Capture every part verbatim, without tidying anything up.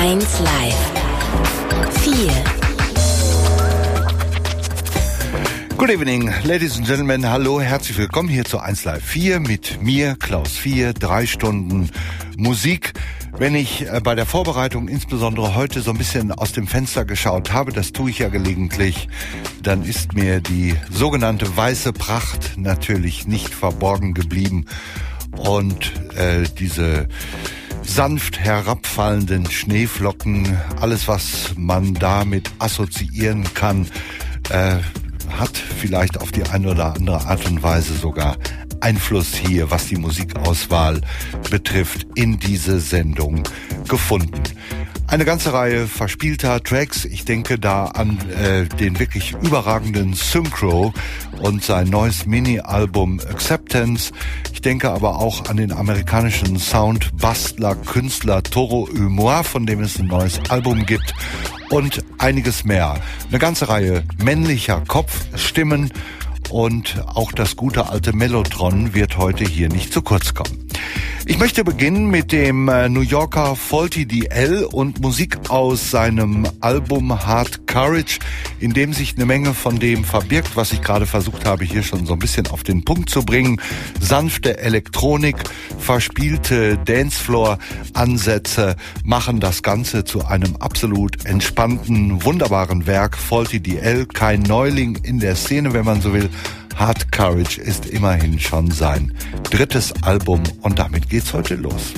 eins Live. vier. Good evening, ladies and gentlemen. Hallo, herzlich willkommen hier zu eins Live vier mit mir, Klaus vier, drei Stunden Musik. Wenn ich äh, bei der Vorbereitung insbesondere heute so ein bisschen aus dem Fenster geschaut habe, das tue ich ja gelegentlich, dann ist mir die sogenannte weiße Pracht natürlich nicht verborgen geblieben. Und äh, diese sanft herabfallenden Schneeflocken, alles was man damit assoziieren kann, äh, hat vielleicht auf die eine oder andere Art und Weise sogar Einfluss hier, was die Musikauswahl betrifft, in diese Sendung gefunden. Eine ganze Reihe verspielter Tracks. Ich denke da an äh, den wirklich überragenden Synchro und sein neues Mini-Album Acceptance. Ich denke aber auch an den amerikanischen Soundbastler Künstler Toro y Moi, von dem es ein neues Album gibt. Und einiges mehr. Eine ganze Reihe männlicher Kopfstimmen und auch das gute alte Mellotron wird heute hier nicht zu kurz kommen. Ich möchte beginnen mit dem New Yorker Faulty D L und Musik aus seinem Album Hard Courage, in dem sich eine Menge von dem verbirgt, was ich gerade versucht habe, hier schon so ein bisschen auf den Punkt zu bringen. Sanfte Elektronik, verspielte Dancefloor-Ansätze machen das Ganze zu einem absolut entspannten, wunderbaren Werk. Faulty D L, kein Neuling in der Szene, wenn man so will. Hard Courage ist immerhin schon sein drittes Album und damit geht's heute los.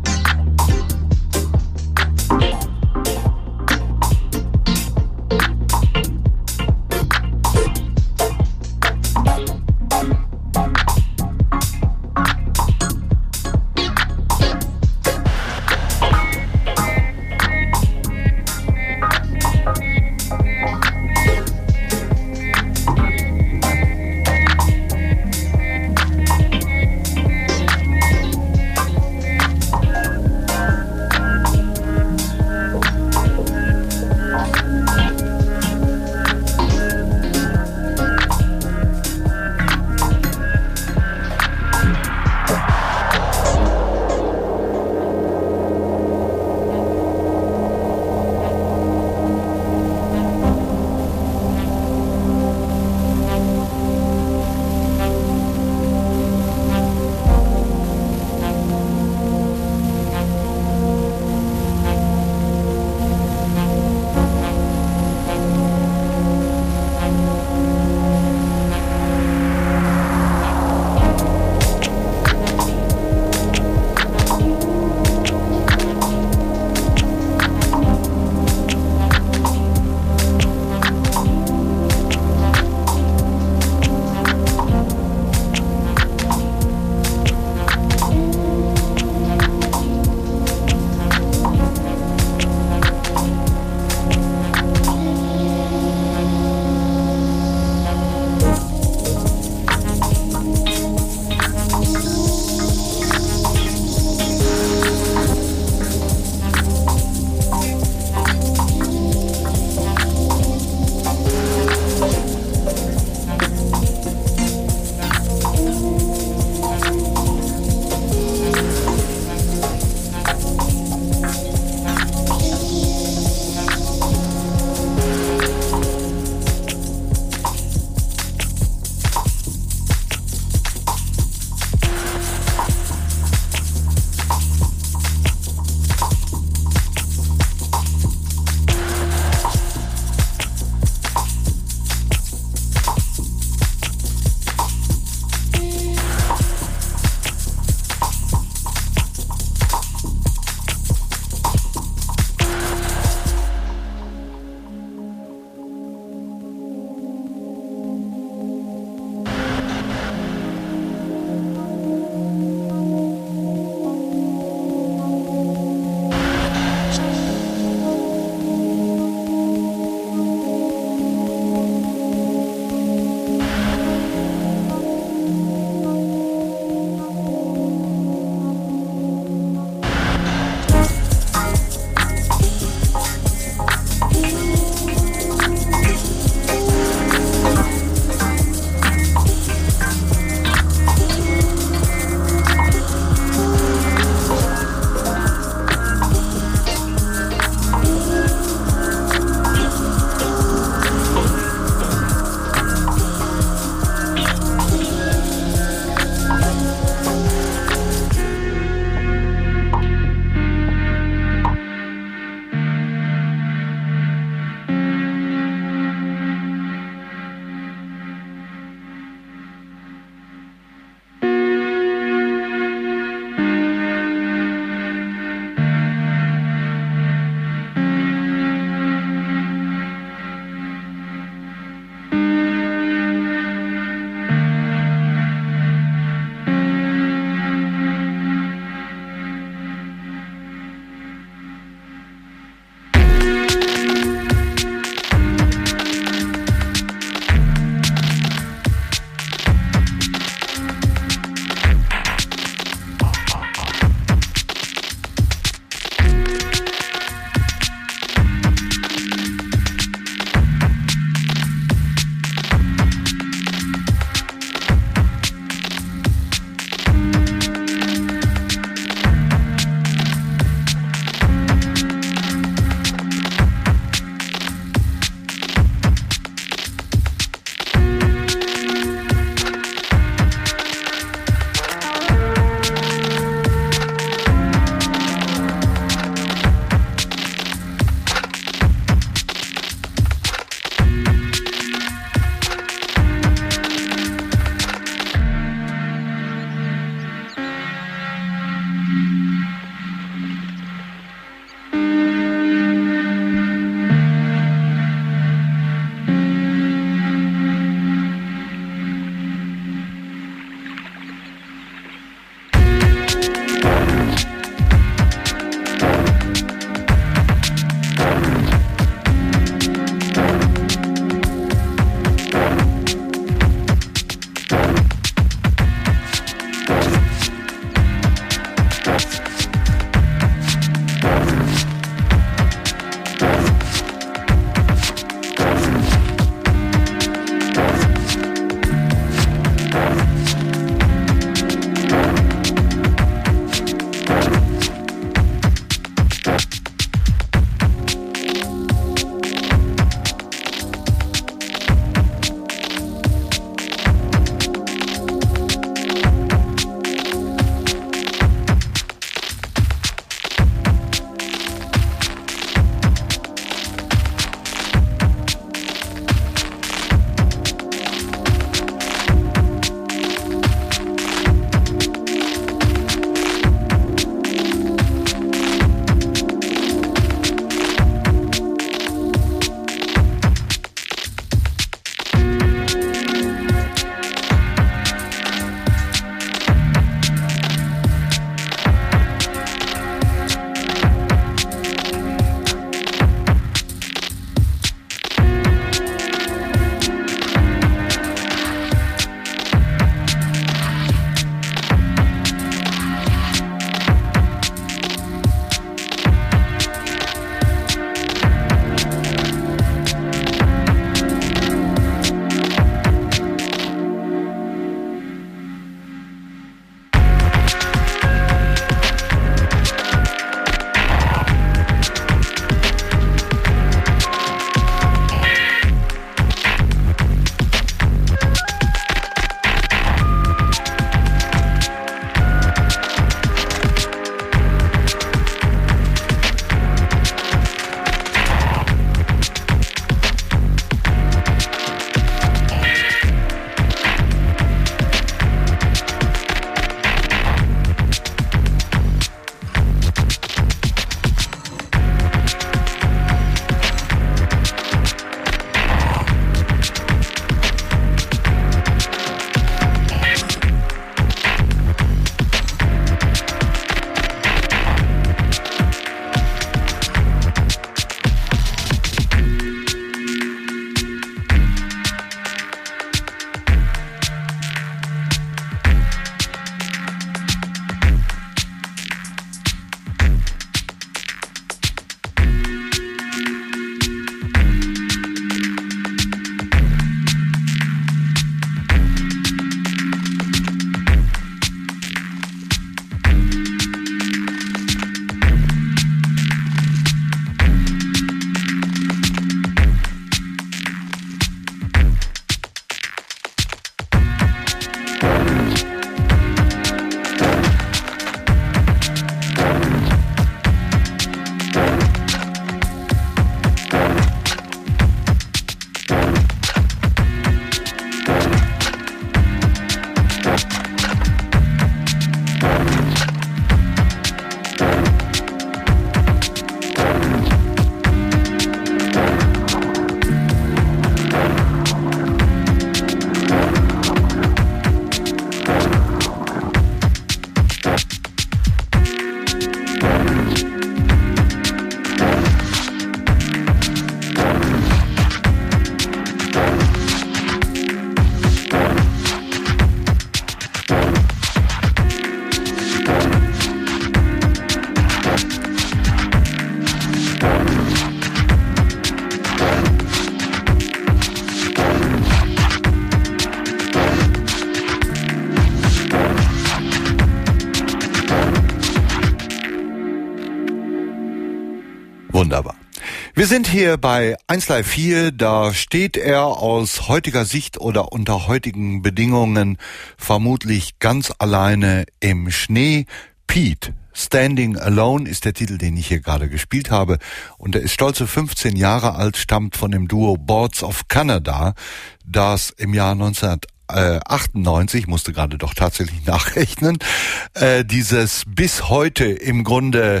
Wunderbar. Wir sind hier bei eins Live vier, da steht er aus heutiger Sicht oder unter heutigen Bedingungen vermutlich ganz alleine im Schnee. Pete, Standing Alone ist der Titel, den ich hier gerade gespielt habe, und er ist stolze fünfzehn Jahre alt, stammt von dem Duo Boards of Canada, das im Jahr neunzehnhundertachtundneunzig, musste gerade doch tatsächlich nachrechnen, äh, dieses bis heute im Grunde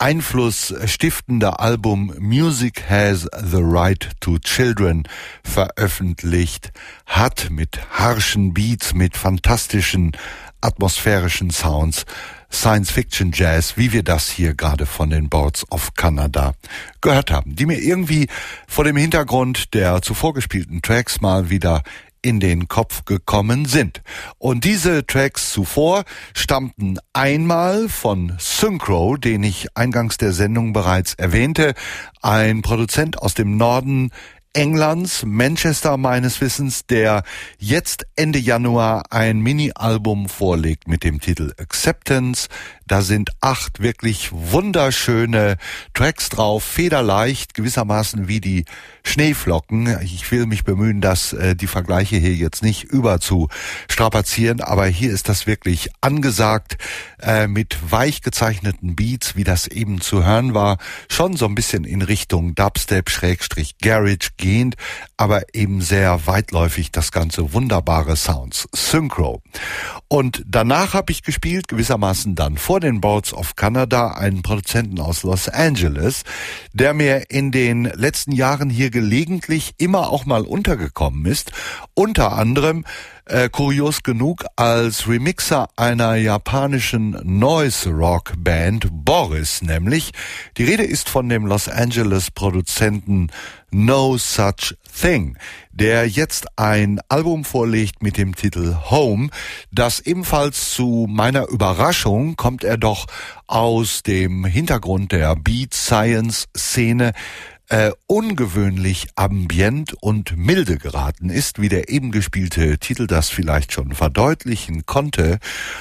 einflussstiftende Album Music Has the Right to Children veröffentlicht hat, mit harschen Beats, mit fantastischen atmosphärischen Sounds, Science-Fiction-Jazz, wie wir das hier gerade von den Boards of Canada gehört haben, die mir irgendwie vor dem Hintergrund der zuvor gespielten Tracks mal wieder in den Kopf gekommen sind. Und diese Tracks zuvor stammten einmal von Synchro, den ich eingangs der Sendung bereits erwähnte, ein Produzent aus dem Norden Englands, Manchester meines Wissens, der jetzt Ende Januar ein Mini-Album vorlegt mit dem Titel Acceptance. Da sind acht wirklich wunderschöne Tracks drauf, federleicht, gewissermaßen wie die Schneeflocken. Ich will mich bemühen, dass äh, die Vergleiche hier jetzt nicht über zu strapazieren, aber hier ist das wirklich angesagt, äh, mit weich gezeichneten Beats, wie das eben zu hören war, schon so ein bisschen in Richtung Dubstep, Schrägstrich, Garage gehend, aber eben sehr weitläufig das ganze wunderbare Sounds. Synchro. Und danach habe ich gespielt, gewissermaßen dann vor den Boards of Canada, einen Produzenten aus Los Angeles, der mir in den letzten Jahren hier gelegentlich immer auch mal untergekommen ist, unter anderem Äh, kurios genug als Remixer einer japanischen Noise-Rock-Band, Boris nämlich. Die Rede ist von dem Los Angeles-Produzenten No Such Thing, der jetzt ein Album vorlegt mit dem Titel Home, das ebenfalls zu meiner Überraschung, kommt er doch aus dem Hintergrund der Beat-Science-Szene, Äh, ungewöhnlich ambient und milde geraten ist, wie der eben gespielte Titel das vielleicht schon verdeutlichen konnte,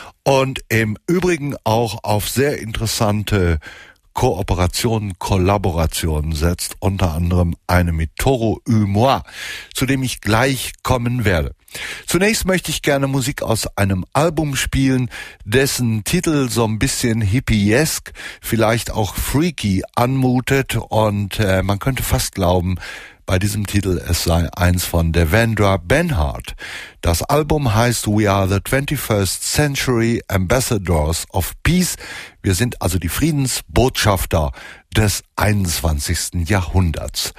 und im Übrigen auch auf sehr interessante Kooperationen, Kollaborationen setzt, unter anderem eine mit Toro y Moi, zu dem ich gleich kommen werde. Zunächst möchte ich gerne Musik aus einem Album spielen, dessen Titel so ein bisschen hippiesk, vielleicht auch freaky anmutet, und äh, man könnte fast glauben, bei diesem Titel es sei eins von Devendra Banhart. Das Album heißt We Are the twenty-first Century Ambassadors of Peace. Wir sind also die Friedensbotschafter des einundzwanzigsten Jahrhunderts.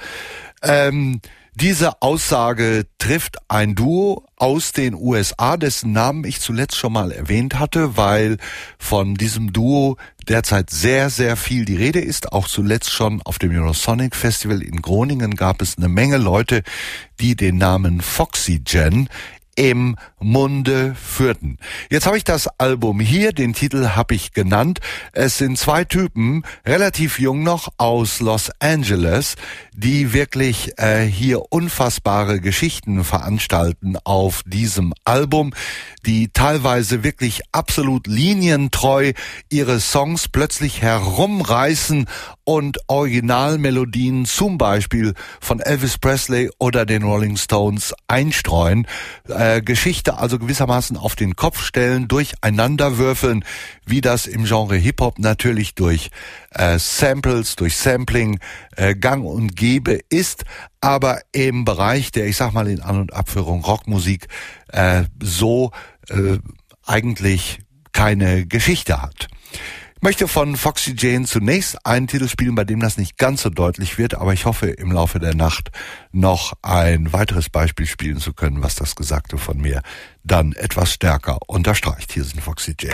Ähm, Diese Aussage trifft ein Duo aus den U S A, dessen Namen ich zuletzt schon mal erwähnt hatte, weil von diesem Duo derzeit sehr, sehr viel die Rede ist. Auch zuletzt schon auf dem Eurosonic Festival in Groningen gab es eine Menge Leute, die den Namen Foxygen im Munde führten. Jetzt habe ich das Album hier, den Titel habe ich genannt. Es sind zwei Typen, relativ jung noch, aus Los Angeles, die wirklich äh, hier unfassbare Geschichten veranstalten auf diesem Album, die teilweise wirklich absolut linientreu ihre Songs plötzlich herumreißen und Originalmelodien zum Beispiel von Elvis Presley oder den Rolling Stones einstreuen, äh, Geschichte also gewissermaßen auf den Kopf stellen, durcheinanderwürfeln, wie das im Genre Hip-Hop natürlich durch äh, Samples, durch Sampling äh, gang und gäbe ist, aber im Bereich der, ich sag mal in An- und Abführung Rockmusik, äh, so äh, eigentlich keine Geschichte hat. Ich möchte von Foxygen zunächst einen Titel spielen, bei dem das nicht ganz so deutlich wird, aber ich hoffe im Laufe der Nacht noch ein weiteres Beispiel spielen zu können, was das Gesagte von mir dann etwas stärker unterstreicht. Hier sind Foxygen.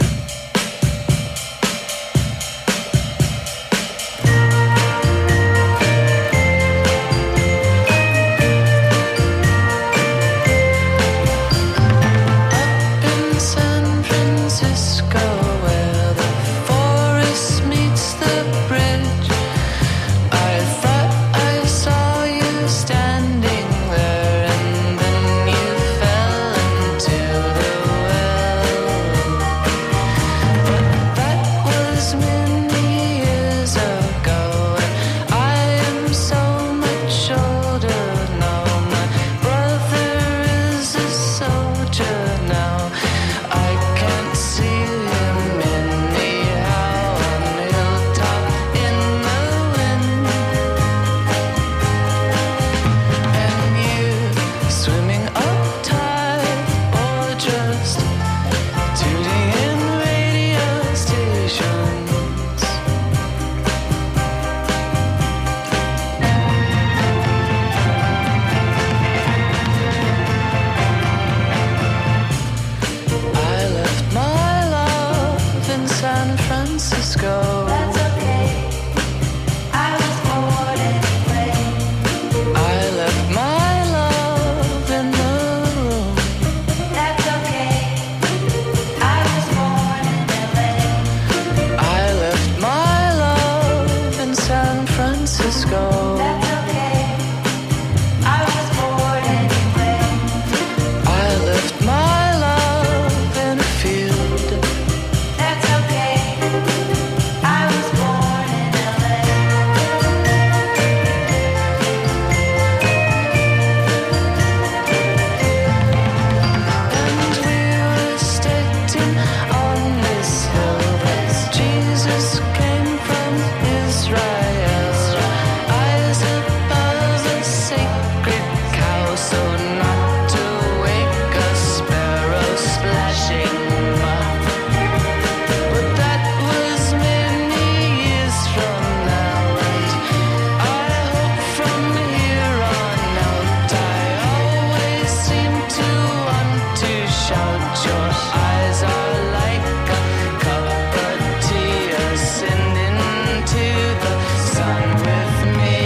Standing there, and then you fell into the well. shout. Your eyes are like a cup of tea, ascending to the sun with me.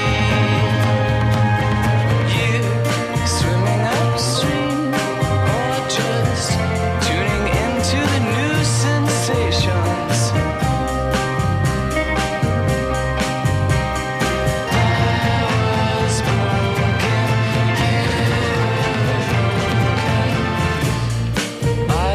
You swimming upstream, or just tuning into the new sensations. I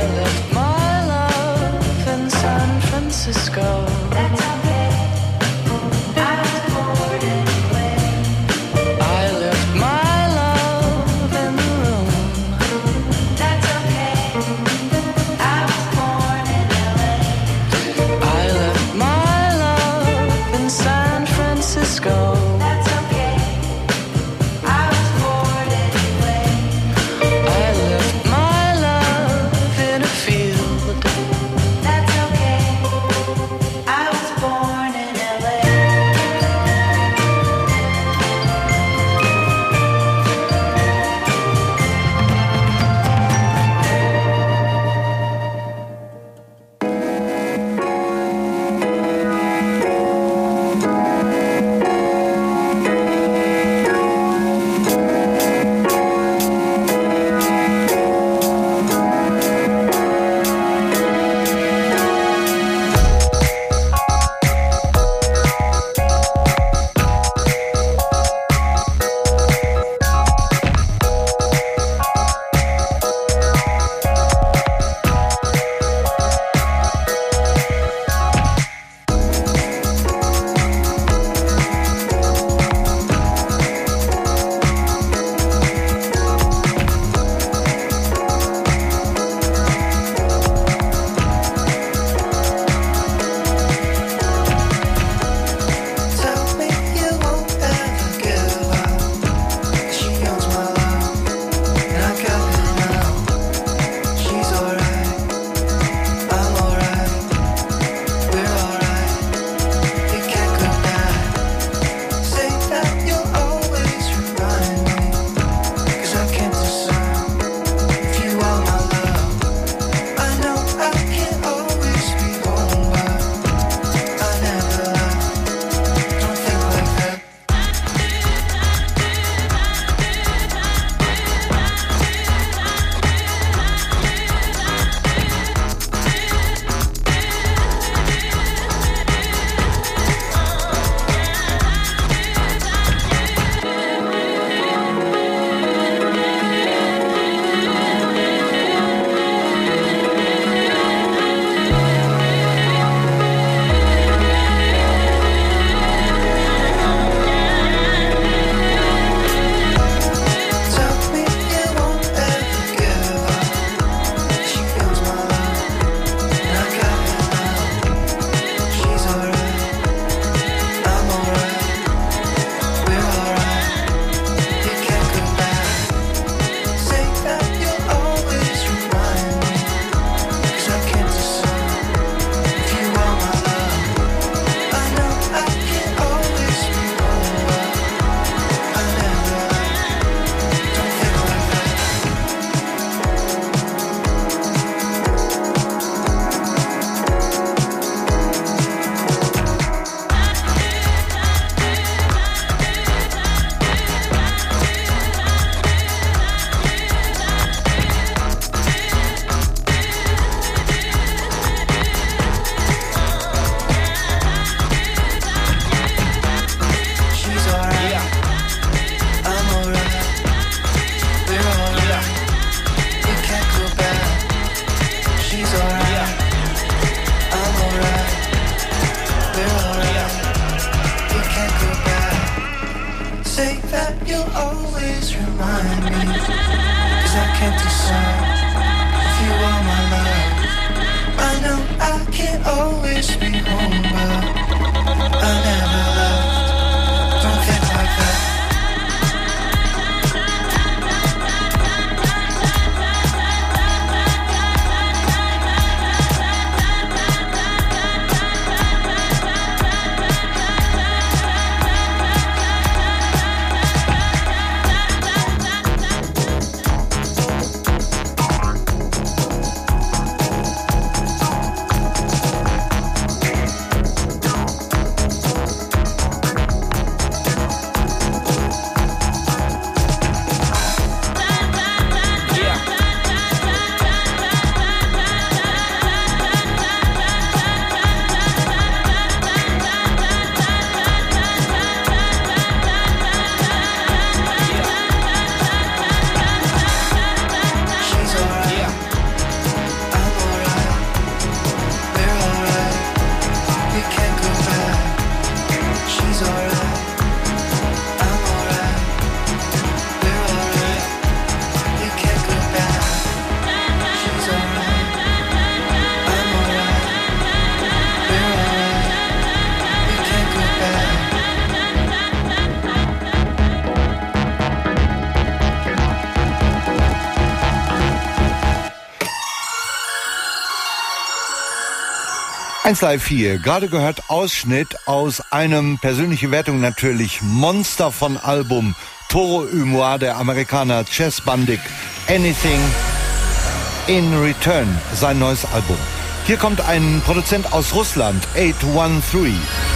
eins Live vier, gerade gehört Ausschnitt aus einem, persönliche Wertung natürlich, Monster von Album Toro y Moi, der Amerikaner Chess Bandic, Anything in Return, sein neues Album. Hier kommt ein Produzent aus Russland, acht eins drei.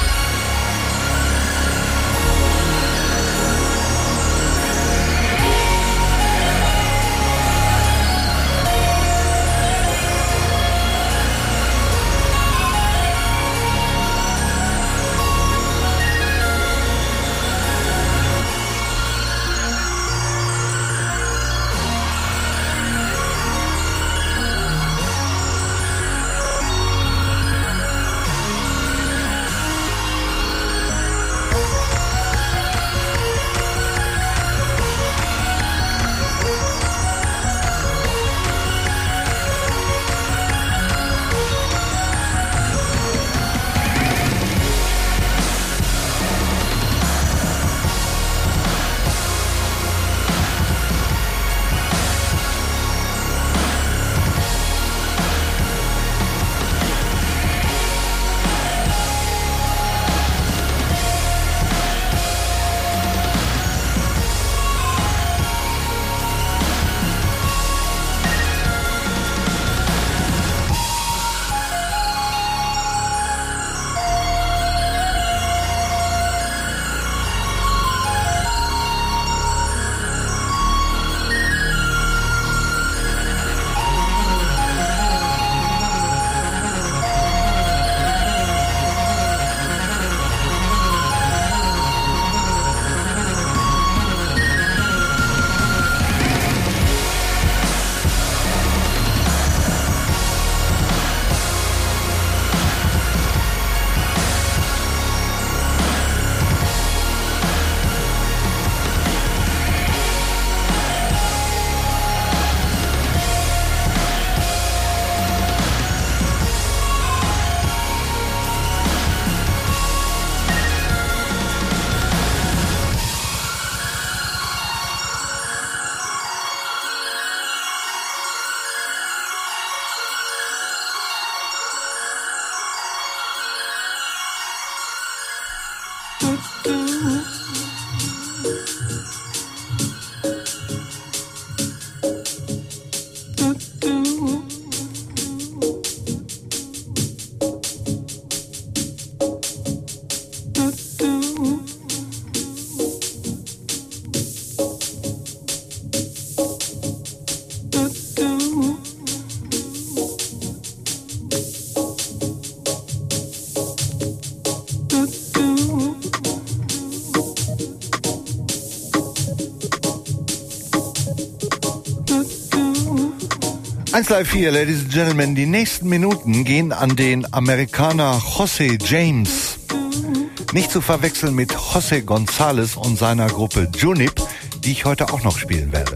eins Live vier, Ladies and Gentlemen, die nächsten Minuten gehen an den Amerikaner José James. Nicht zu verwechseln mit José González und seiner Gruppe Junip, die ich heute auch noch spielen werde.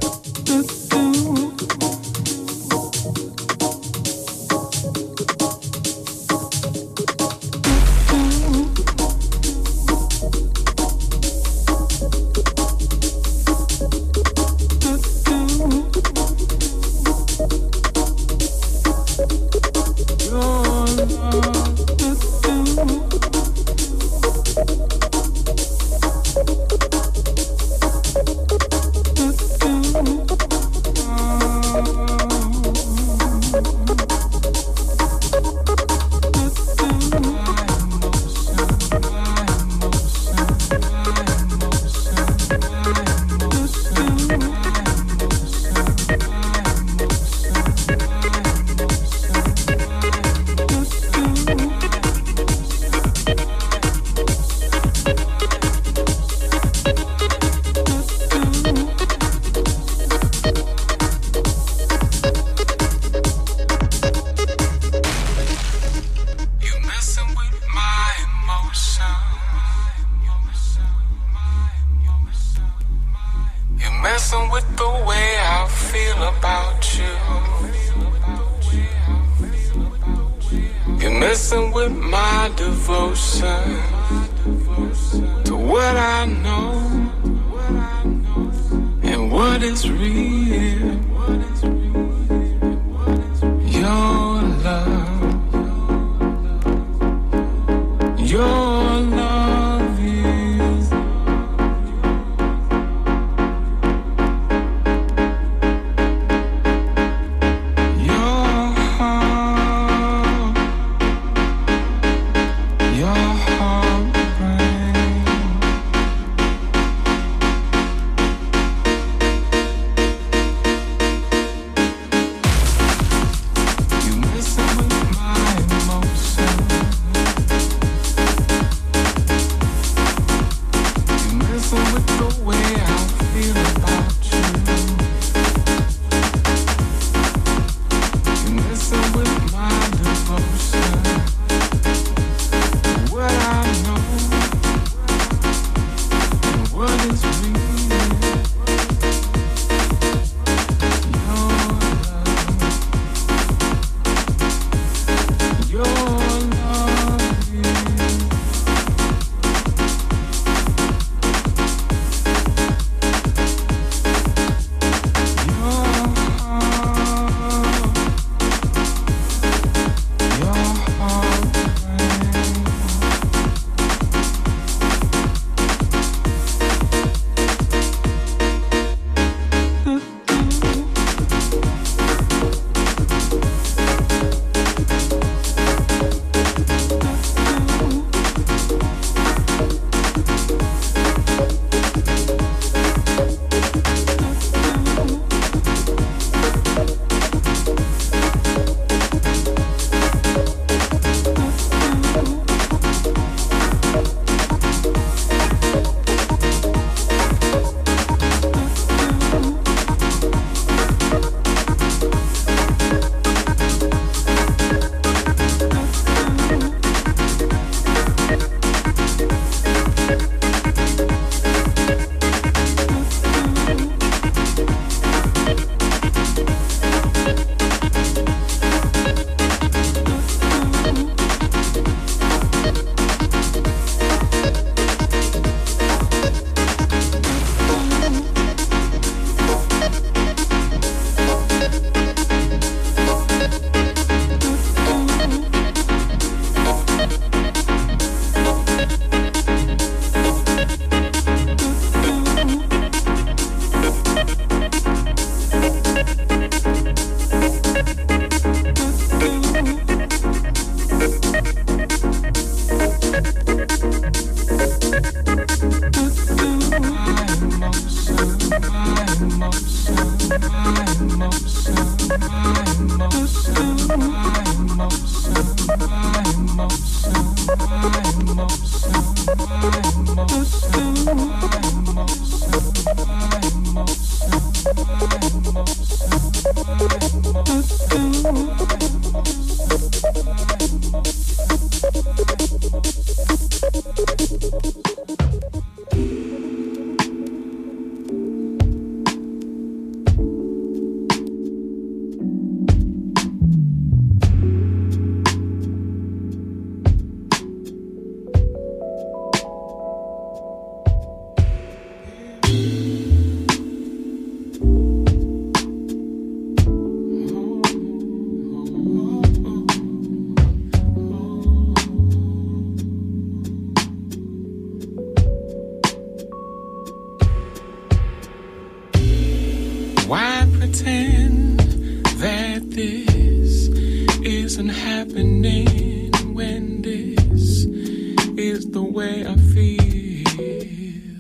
Why pretend that this isn't happening when this is the way I feel?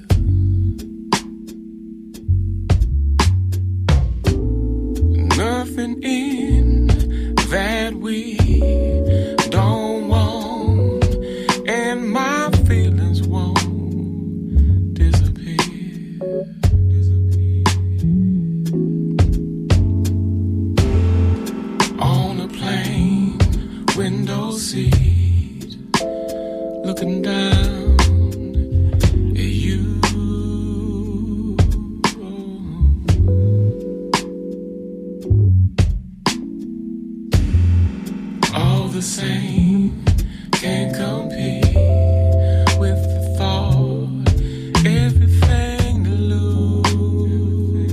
Nothing in that we don't want, and my feelings won't disappear. On a plane window seat, looking down at you. All the same, can't compete with the thought, everything to lose.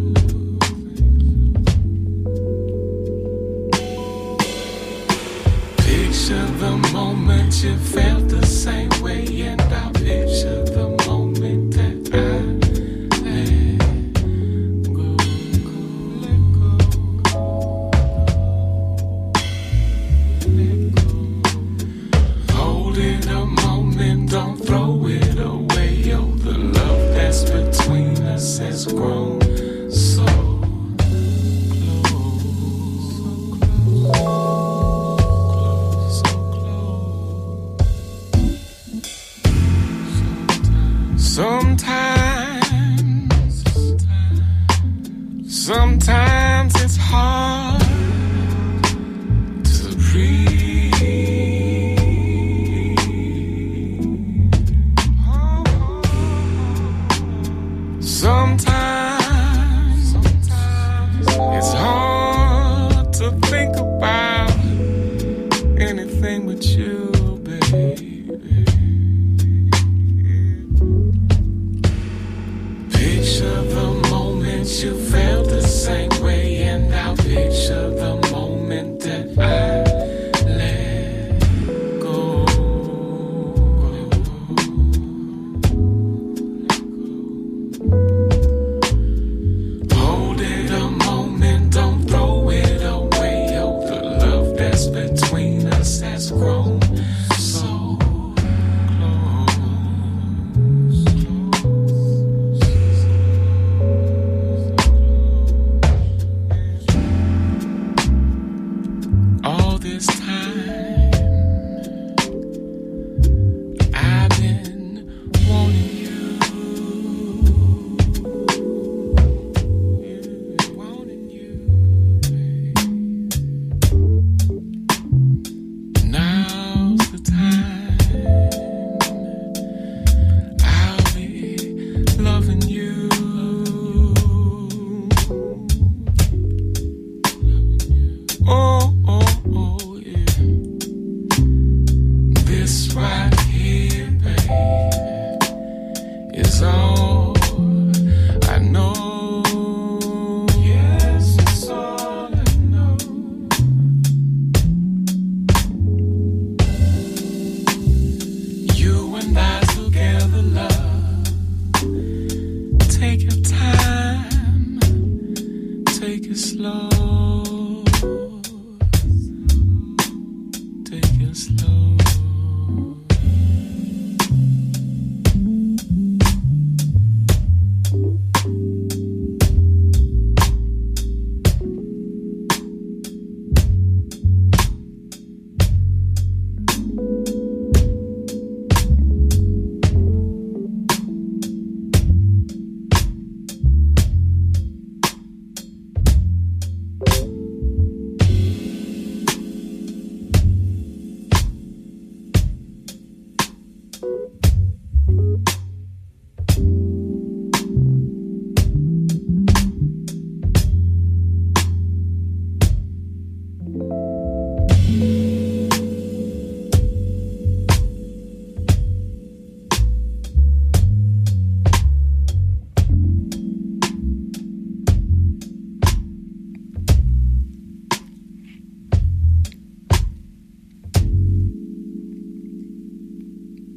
Picture the moment you felt the same way, and I picture the moment that I let go, let go, let go. Hold it a moment, don't throw it away. Oh, the love that's between us has grown so close, so close, so close. Sometimes, sometimes it's hard to breathe. Sometimes, it's hard to think about anything but you, baby. Picture the moment you felt the same way, and I'll picture the moment that I let go. Hold it a moment, don't throw it away. Oh, the love that's between us has grown so close.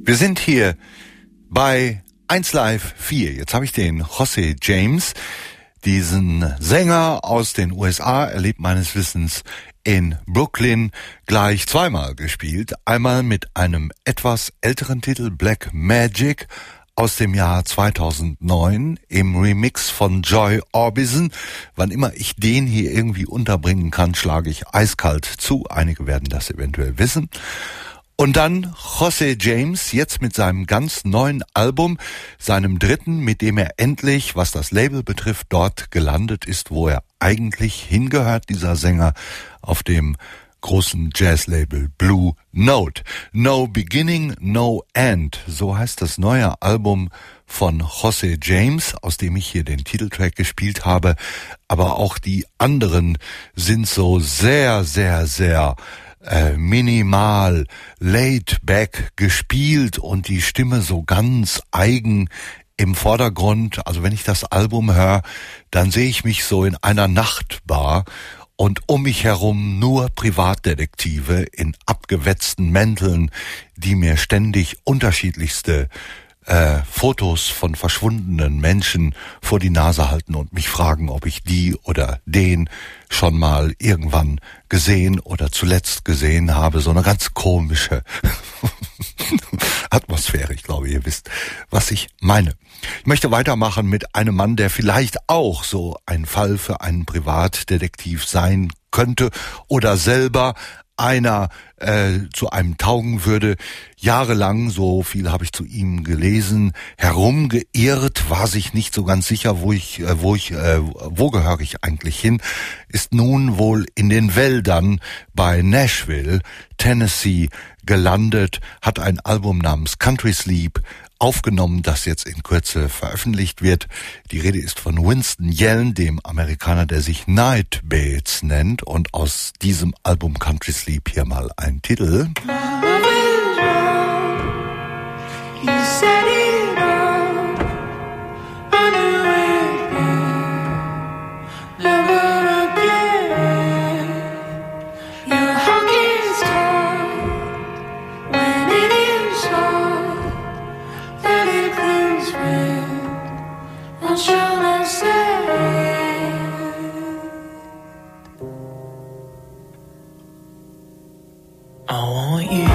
Wir sind hier bei eins Live vier. Jetzt habe ich den José James, diesen Sänger aus den U S A, er lebt meines Wissens in Brooklyn, gleich zweimal gespielt. Einmal mit einem etwas älteren Titel, Black Magic, aus dem Jahr zweitausendneun im Remix von Joy Orbison. Wann immer ich den hier irgendwie unterbringen kann, schlage ich eiskalt zu. Einige werden das eventuell wissen. Und dann José James, jetzt mit seinem ganz neuen Album, seinem dritten, mit dem er endlich, was das Label betrifft, dort gelandet ist, wo er eigentlich hingehört, dieser Sänger, auf dem großen Jazzlabel Blue Note. No Beginning, No End, so heißt das neue Album von José James, aus dem ich hier den Titeltrack gespielt habe. Aber auch die anderen sind so sehr, sehr, sehr äh, minimal, laid back gespielt und die Stimme so ganz eigen im Vordergrund. Also wenn ich das Album höre, dann sehe ich mich so in einer Nachtbar und um mich herum nur Privatdetektive in abgewetzten Mänteln, die mir ständig unterschiedlichste äh, Fotos von verschwundenen Menschen vor die Nase halten und mich fragen, ob ich die oder den schon mal irgendwann gesehen oder zuletzt gesehen habe. So eine ganz komische Atmosphäre. Ich glaube, ihr wisst, was ich meine. Ich möchte weitermachen mit einem Mann, der vielleicht auch so ein Fall für einen Privatdetektiv sein könnte oder selber einer äh, zu einem taugen würde. Jahrelang, so viel habe ich zu ihm gelesen, herumgeirrt, war sich nicht so ganz sicher, wo ich, äh, wo ich, äh, wo gehöre ich eigentlich hin, ist nun wohl in den Wäldern bei Nashville, Tennessee gelandet, hat ein Album namens Country Sleep aufgenommen, das jetzt in Kürze veröffentlicht wird. Die Rede ist von Winston Yellen, dem Amerikaner, der sich Nightbates nennt, und aus diesem Album Country Sleep hier mal ein Titel. I want you.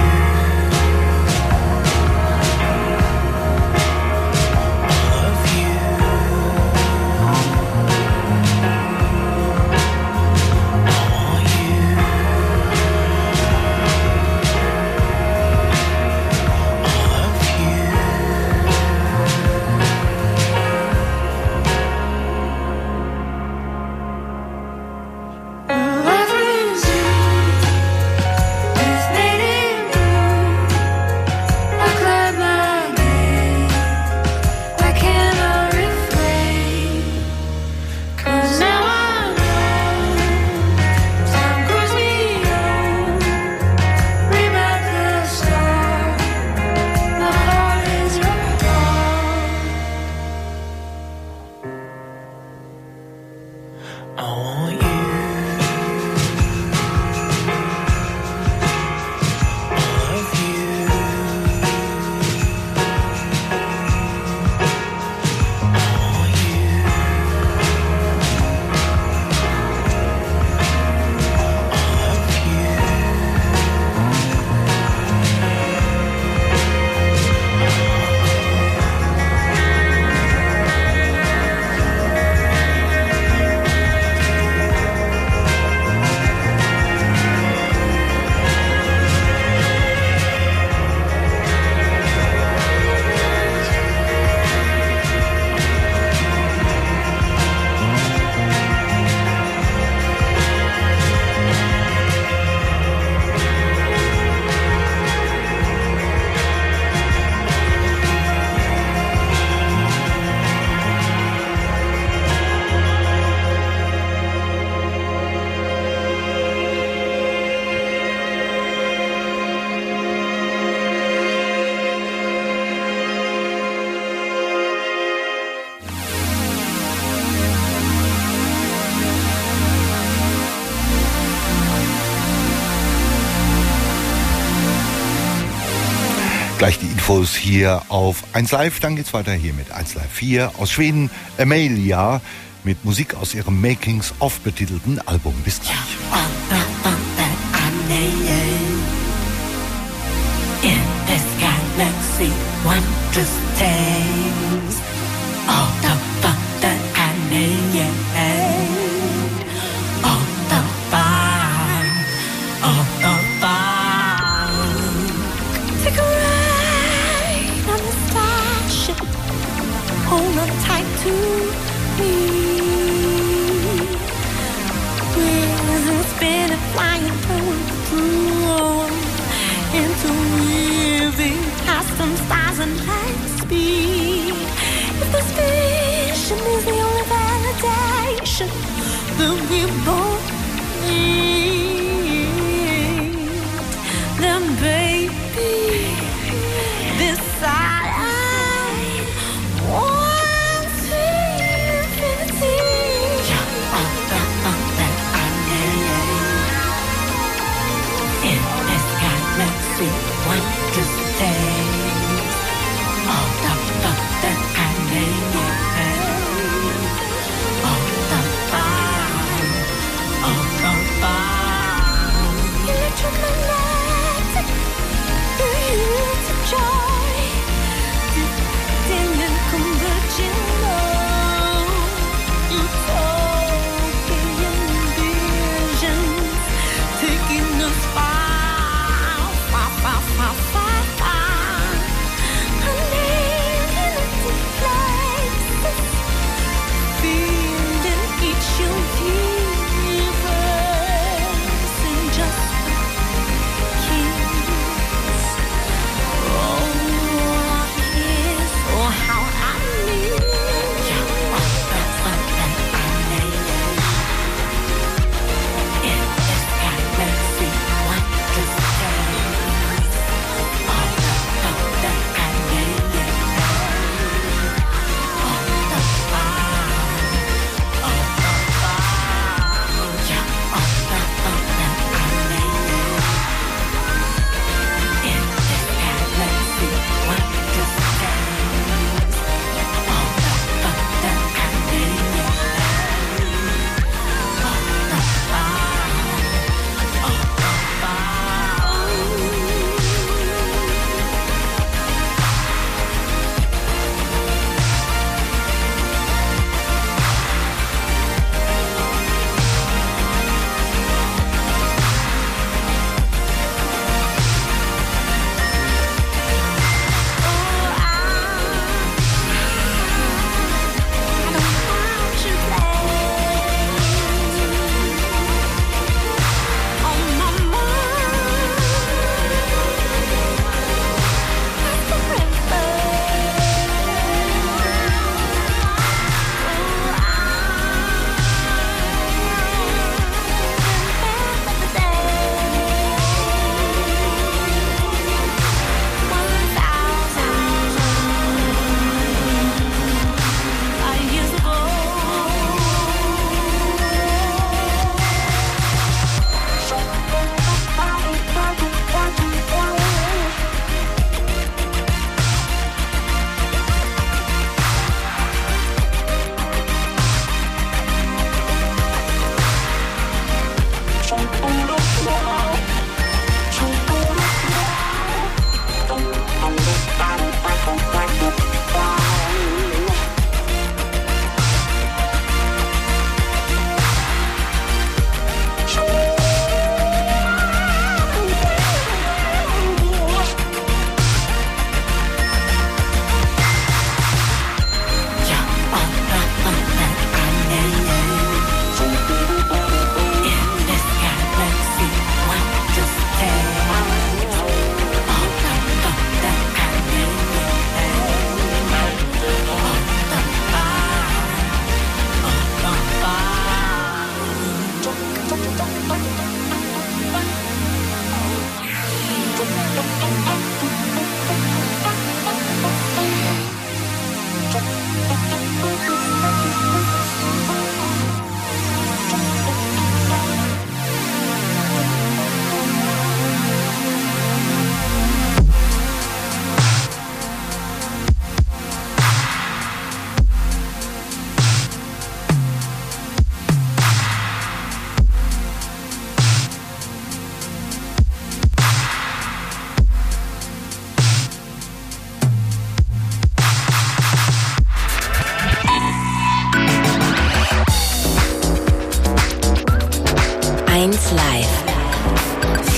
Life is you, it's made in Gleich die Infos hier auf eins Live. Dann geht's weiter hier mit eins Live vier aus Schweden. Amelia mit Musik aus ihrem Makings-of betitelten Album. Bis gleich. In this galaxy, one just takes all the fun that I need, all the fun, all the fun. Take a ride on the starship, hold on tight to me. Wheels and spinning, flying through, through. Into weaving past some stars and lights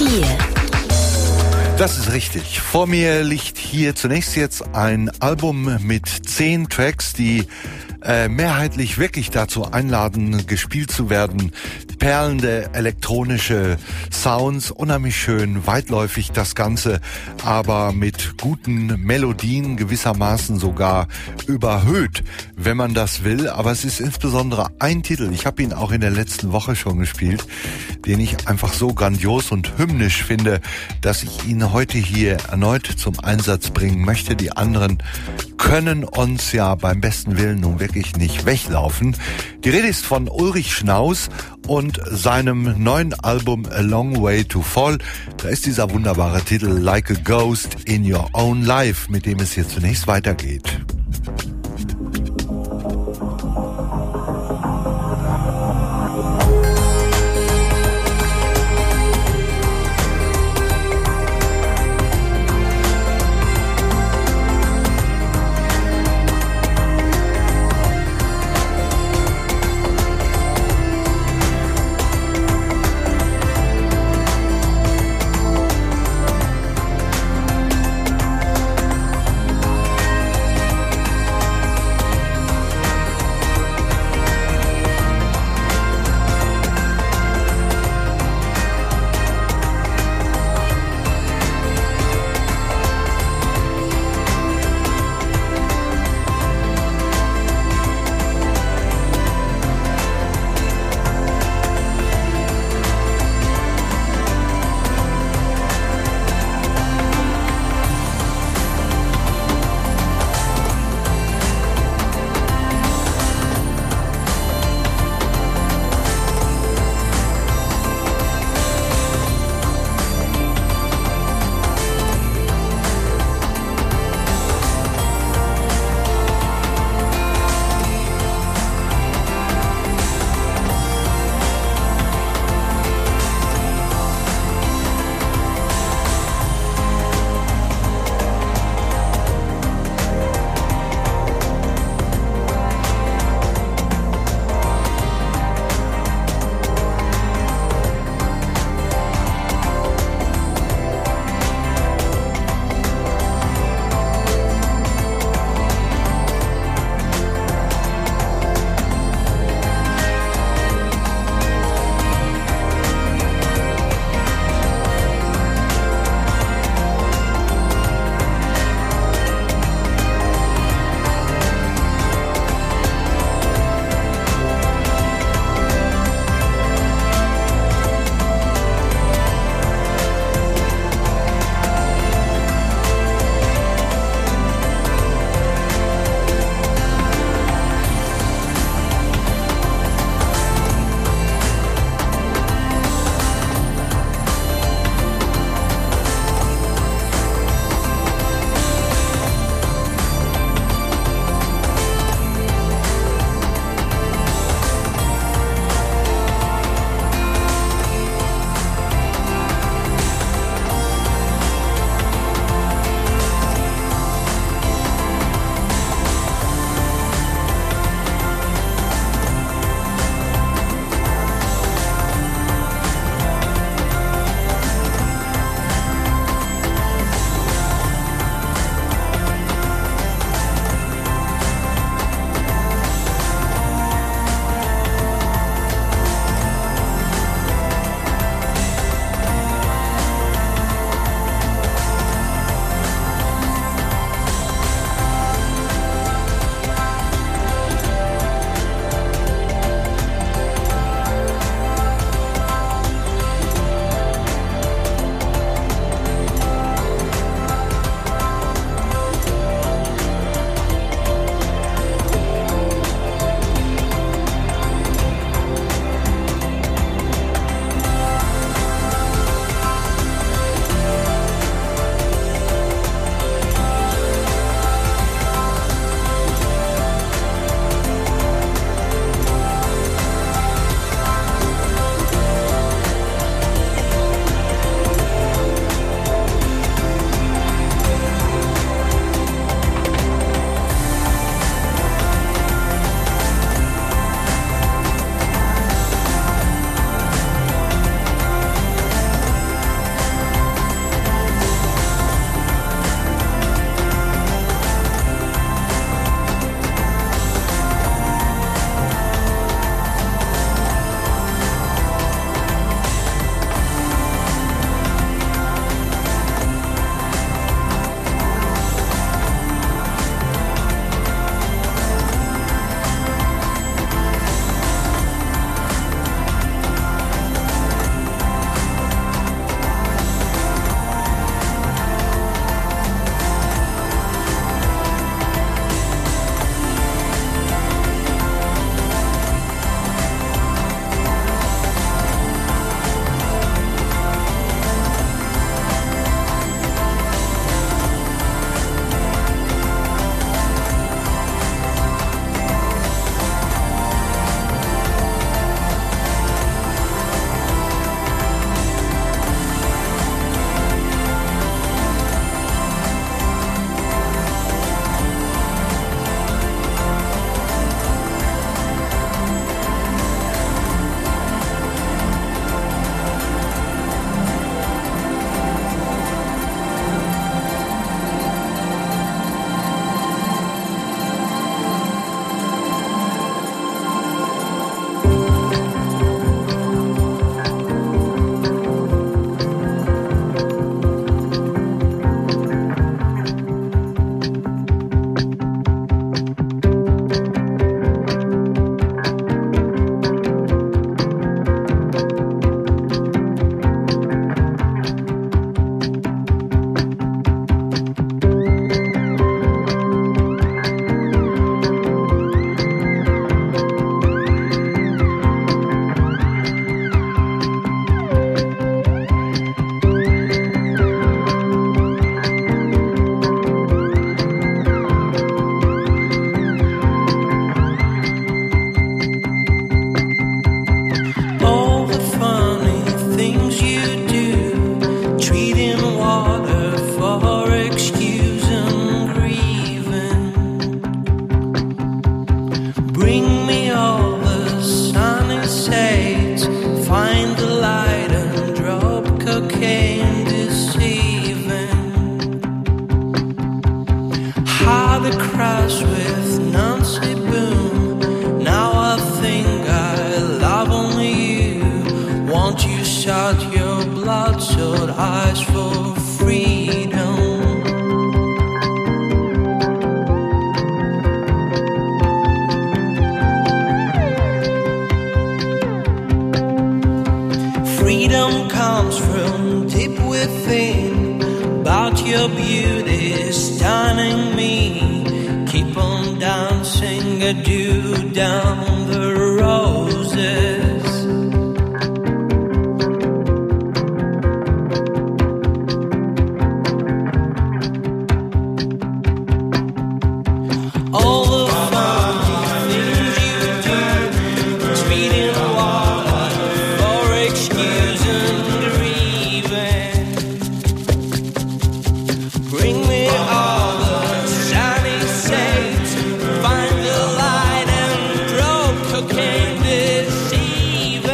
vier. Das ist richtig. Vor mir liegt hier zunächst jetzt ein Album mit zehn Tracks, die äh, mehrheitlich wirklich dazu einladen, gespielt zu werden. Perlende elektronische Sounds, unheimlich schön, weitläufig das Ganze, aber mit guten Melodien, gewissermaßen sogar überhöht, wenn man das will. Aber es ist insbesondere ein Titel, ich habe ihn auch in der letzten Woche schon gespielt, den ich einfach so grandios und hymnisch finde, dass ich ihn heute hier erneut zum Einsatz bringen möchte. Die anderen können uns ja beim besten Willen nun wirklich nicht weglaufen. Die Rede ist von Ulrich Schnaus und seinem neuen Album A Long Way to Fall. Da ist dieser wunderbare Titel Like a Ghost in Your Own Life, mit dem es hier zunächst weitergeht. you do, treating water for excusing grieving. Bring me all the sunny shades, find the light and drop cocaine deceiving. Had a crash with Nancy Boone, now I think I love only you. Won't you shut your bloodshot eyes for freedom? Freedom comes from deep within, but your beauty is stunning me. Keep on dancing, I do down the roses. All the fun things you do, treating water for excusing grieving. Bring me all the sunny shades, find the light and throw cocaine deceiving.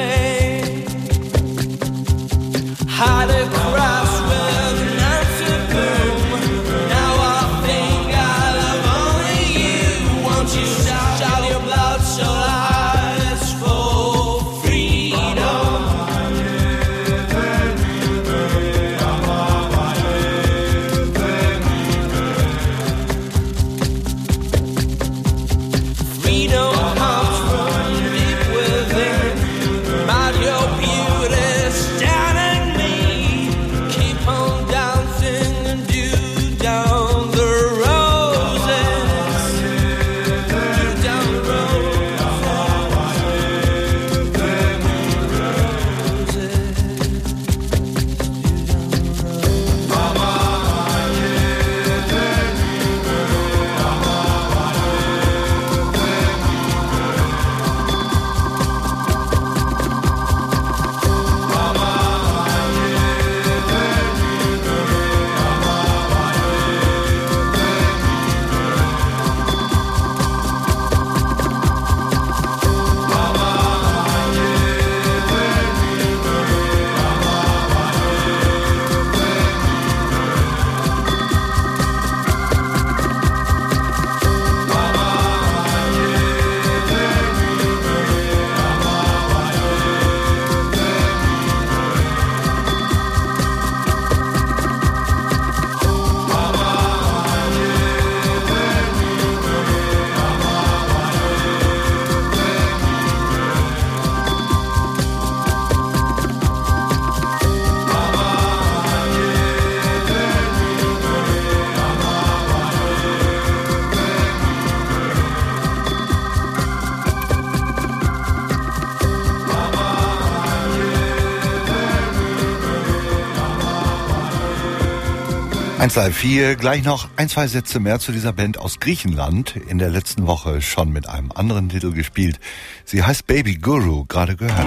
Had a crash with Nancy Boone, now I think I love only you. Won't you shout your bloodshot eyes for freedom? Freedom comes from deep within, but your beauty stunning me. Keep on dancing and do down the roses. Do down the roses. eins drei vier, gleich noch ein, zwei Sätze mehr zu dieser Band aus Griechenland. In der letzten Woche schon mit einem anderen Titel gespielt. Sie heißt Baby Guru, gerade gehört.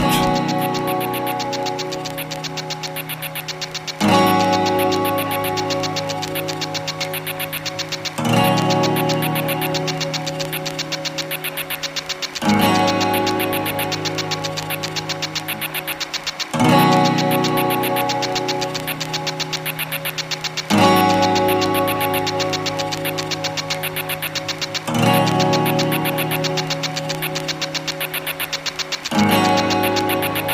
Thank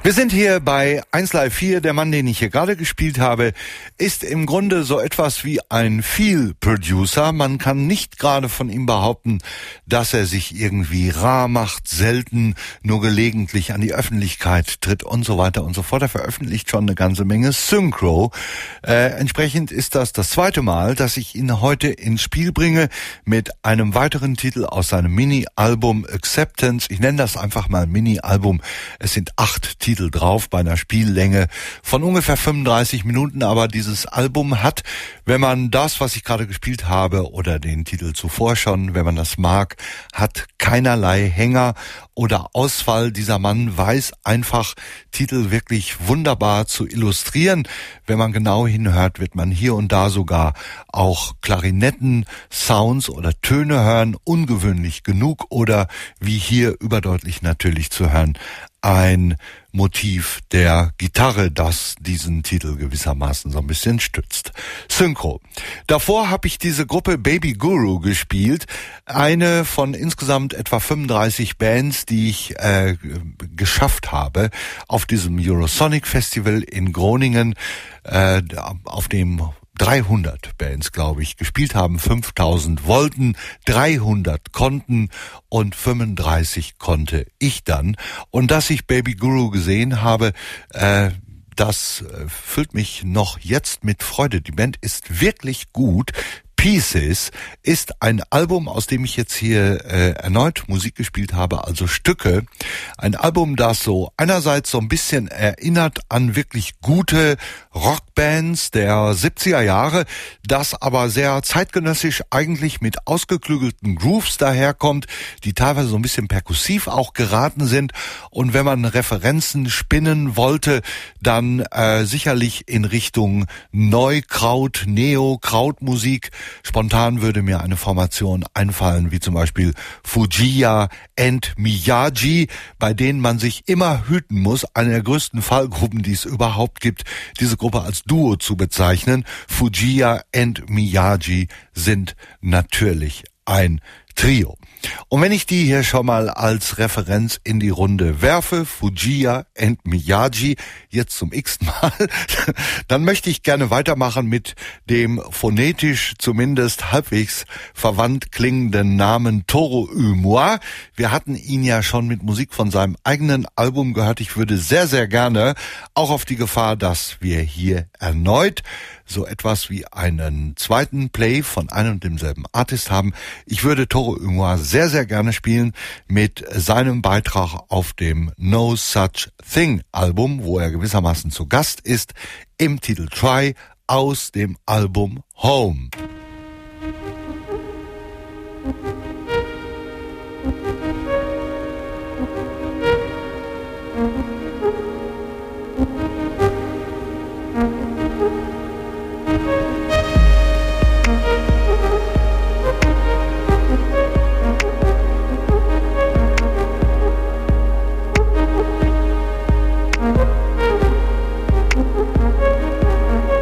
Wir sind hier bei eins Live vier. Der Mann, den ich hier gerade gespielt habe, ist im Grunde so etwas wie ein Feel-Producer. Man kann nicht gerade von ihm behaupten, dass er sich irgendwie rar macht, selten, nur gelegentlich an die Öffentlichkeit tritt und so weiter und so fort. Er veröffentlicht schon eine ganze Menge Synchro. Äh, entsprechend ist das das zweite Mal, dass ich ihn heute ins Spiel bringe mit einem weiteren Titel aus seinem Mini-Album Acceptance. Ich nenne das einfach mal Mini-Album. Es sind acht Titel drauf bei einer Spiellänge von ungefähr fünfunddreißig Minuten, aber dieses Album hat, wenn man das, was ich gerade gespielt habe oder den Titel zuvor schon, wenn man das mag, hat keinerlei Hänger oder Ausfall. Dieser Mann weiß einfach, Titel wirklich wunderbar zu illustrieren. Wenn man genau hinhört, wird man hier und da sogar auch Klarinetten, Sounds oder Töne hören, ungewöhnlich genug oder wie hier überdeutlich natürlich zu hören, ein Motiv der Gitarre, das diesen Titel gewissermaßen so ein bisschen stützt. Synchro. Davor habe ich diese Gruppe Baby Guru gespielt, eine von insgesamt etwa fünfunddreißig Bands, die ich äh, geschafft habe auf diesem Eurosonic Festival in Groningen, äh, auf dem dreihundert Bands, glaube ich, gespielt haben, fünftausend wollten, dreihundert konnten und fünfunddreißig konnte ich dann. Und dass ich Baby Guru gesehen habe, äh, das füllt mich noch jetzt mit Freude. Die Band ist wirklich gut. Pieces ist ein Album, aus dem ich jetzt hier äh, erneut Musik gespielt habe, also Stücke. Ein Album, das so einerseits so ein bisschen erinnert an wirklich gute Rockbands der siebziger Jahre, das aber sehr zeitgenössisch eigentlich mit ausgeklügelten Grooves daherkommt, die teilweise so ein bisschen perkussiv auch geraten sind. Und wenn man Referenzen spinnen wollte, dann äh, sicherlich in Richtung Neukraut, Neo-Krautmusik. Spontan würde mir eine Formation einfallen, wie zum Beispiel Fujiya and Miyagi, bei denen man sich immer hüten muss, eine der größten Fallgruppen, die es überhaupt gibt, diese Gruppe als Duo zu bezeichnen. Fujiya and Miyagi sind natürlich ein Trio. Und wenn ich die hier schon mal als Referenz in die Runde werfe, Fujiya and Miyagi, jetzt zum x-ten Mal, dann möchte ich gerne weitermachen mit dem phonetisch zumindest halbwegs verwandt klingenden Namen Toro y Moi. Wir hatten ihn ja schon mit Musik von seinem eigenen Album gehört. Ich würde sehr, sehr gerne, auch auf die Gefahr, dass wir hier erneut so etwas wie einen zweiten Play von einem und demselben Artist haben. Ich würde Toro y Moi sehr, sehr gerne spielen mit seinem Beitrag auf dem No Such Thing Album, wo er gewissermaßen zu Gast ist, im Titel Try aus dem Album Home.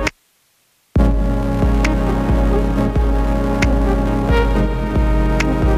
Thank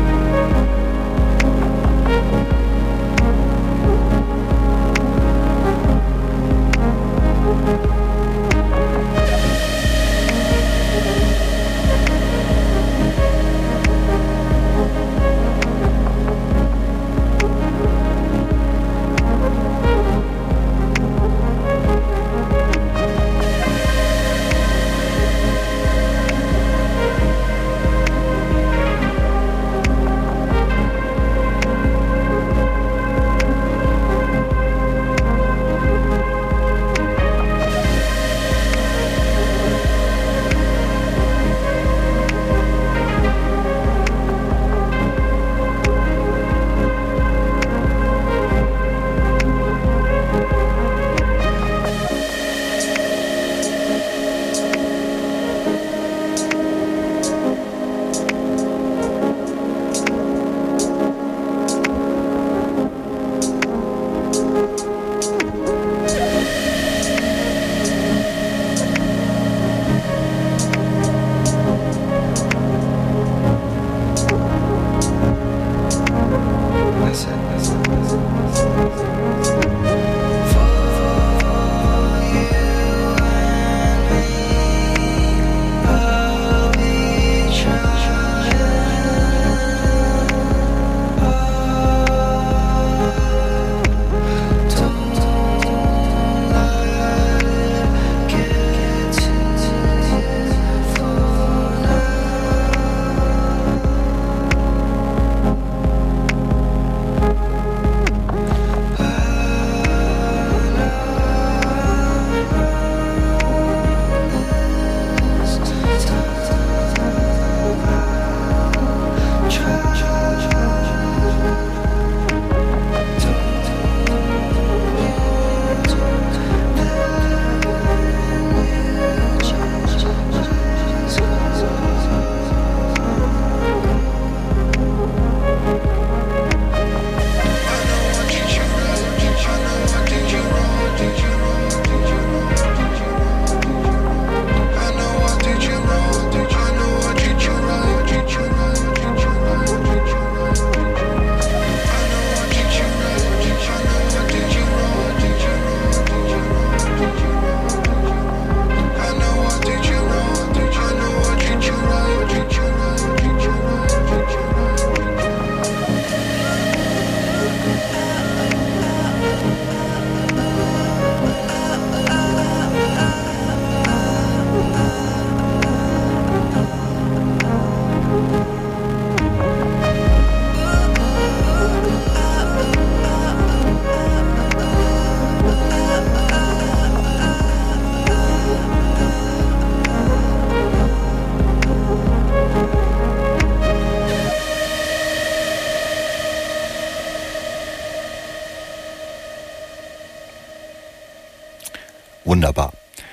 Wunderbar.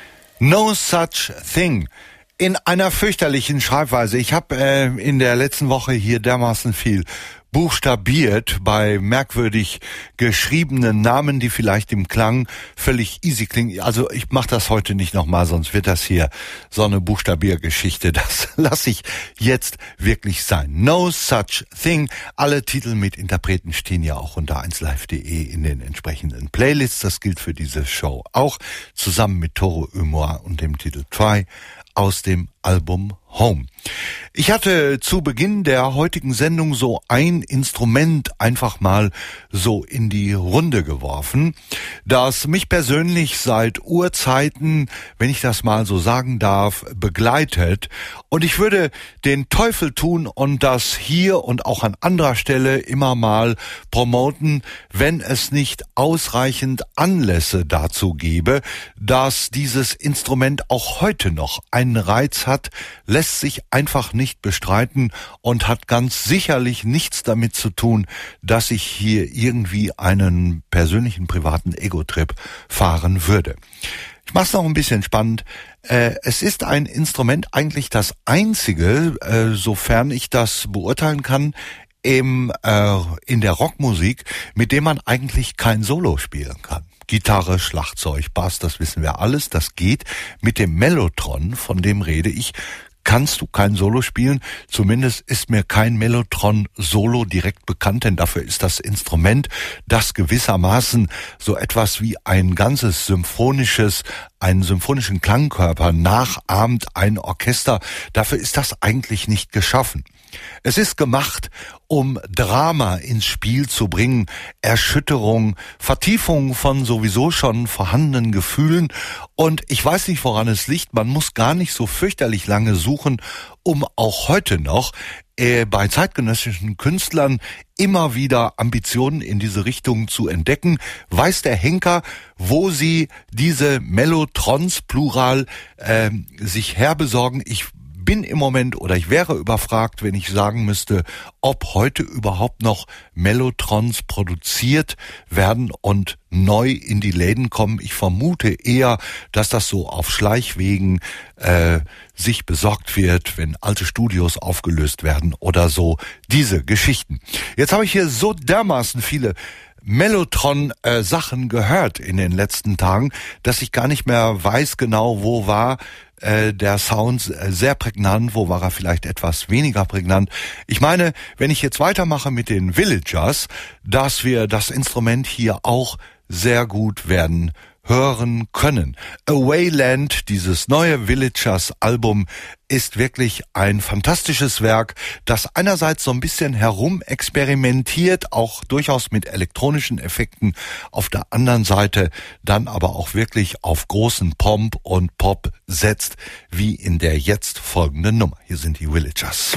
No Such Thing. In einer fürchterlichen Schreibweise. Ich habe äh, in der letzten Woche hier dermaßen viel buchstabiert bei merkwürdig geschriebenen Namen, die vielleicht im Klang völlig easy klingen. Also ich mache das heute nicht nochmal, sonst wird das hier so eine Buchstabiergeschichte. Das lasse ich jetzt wirklich sein. No Such Thing. Alle Titel mit Interpreten stehen ja auch unter eins live punkt de in den entsprechenden Playlists. Das gilt für diese Show auch. Zusammen mit Toro Umoa und dem Titel Try aus dem Album Home. Ich hatte zu Beginn der heutigen Sendung so ein Instrument einfach mal so in die Runde geworfen, das mich persönlich seit Urzeiten, wenn ich das mal so sagen darf, begleitet. Und ich würde den Teufel tun und das hier und auch an anderer Stelle immer mal promoten, wenn es nicht ausreichend Anlässe dazu gäbe, dass dieses Instrument auch heute noch einen Reiz hat, lässt sich einfach nicht bestreiten und hat ganz sicherlich nichts damit zu tun, dass ich hier irgendwie einen persönlichen privaten Ego-Trip fahren würde. Ich mache es noch ein bisschen spannend. Äh, es ist ein Instrument, eigentlich das einzige, äh, sofern ich das beurteilen kann, im, äh, in der Rockmusik, mit dem man eigentlich kein Solo spielen kann. Gitarre, Schlagzeug, Bass, das wissen wir alles, das geht. Mit dem Mellotron, von dem rede ich, kannst du kein Solo spielen. Zumindest ist mir kein Mellotron-Solo direkt bekannt, denn dafür ist das Instrument, das gewissermaßen so etwas wie ein ganzes symphonisches, einen symphonischen Klangkörper nachahmt, ein Orchester. Dafür ist das eigentlich nicht geschaffen. Es ist gemacht, um Drama ins Spiel zu bringen, Erschütterung, Vertiefung von sowieso schon vorhandenen Gefühlen. Und ich weiß nicht, woran es liegt. Man muss gar nicht so fürchterlich lange suchen, um auch heute noch äh, bei zeitgenössischen Künstlern immer wieder Ambitionen in diese Richtung zu entdecken. Weiß der Henker, wo sie diese Mellotrons, Plural, äh, sich herbesorgen? Ich bin im Moment oder ich wäre überfragt, wenn ich sagen müsste, ob heute überhaupt noch Mellotrons produziert werden und neu in die Läden kommen. Ich vermute eher, dass das so auf Schleichwegen äh, sich besorgt wird, wenn alte Studios aufgelöst werden oder so. Diese Geschichten. Jetzt habe ich hier so dermaßen viele Mellotron-Sachen äh, gehört in den letzten Tagen, dass ich gar nicht mehr weiß genau, wo war äh, der Sound äh, sehr prägnant, wo war er vielleicht etwas weniger prägnant. Ich meine, wenn ich jetzt weitermache mit den Villagers, dass wir das Instrument hier auch sehr gut werden hören können. Awayland, dieses neue Villagers Album, ist wirklich ein fantastisches Werk, das einerseits so ein bisschen herumexperimentiert, auch durchaus mit elektronischen Effekten, auf der anderen Seite dann aber auch wirklich auf großen Pomp und Pop setzt, wie in der jetzt folgenden Nummer. Hier sind die Villagers.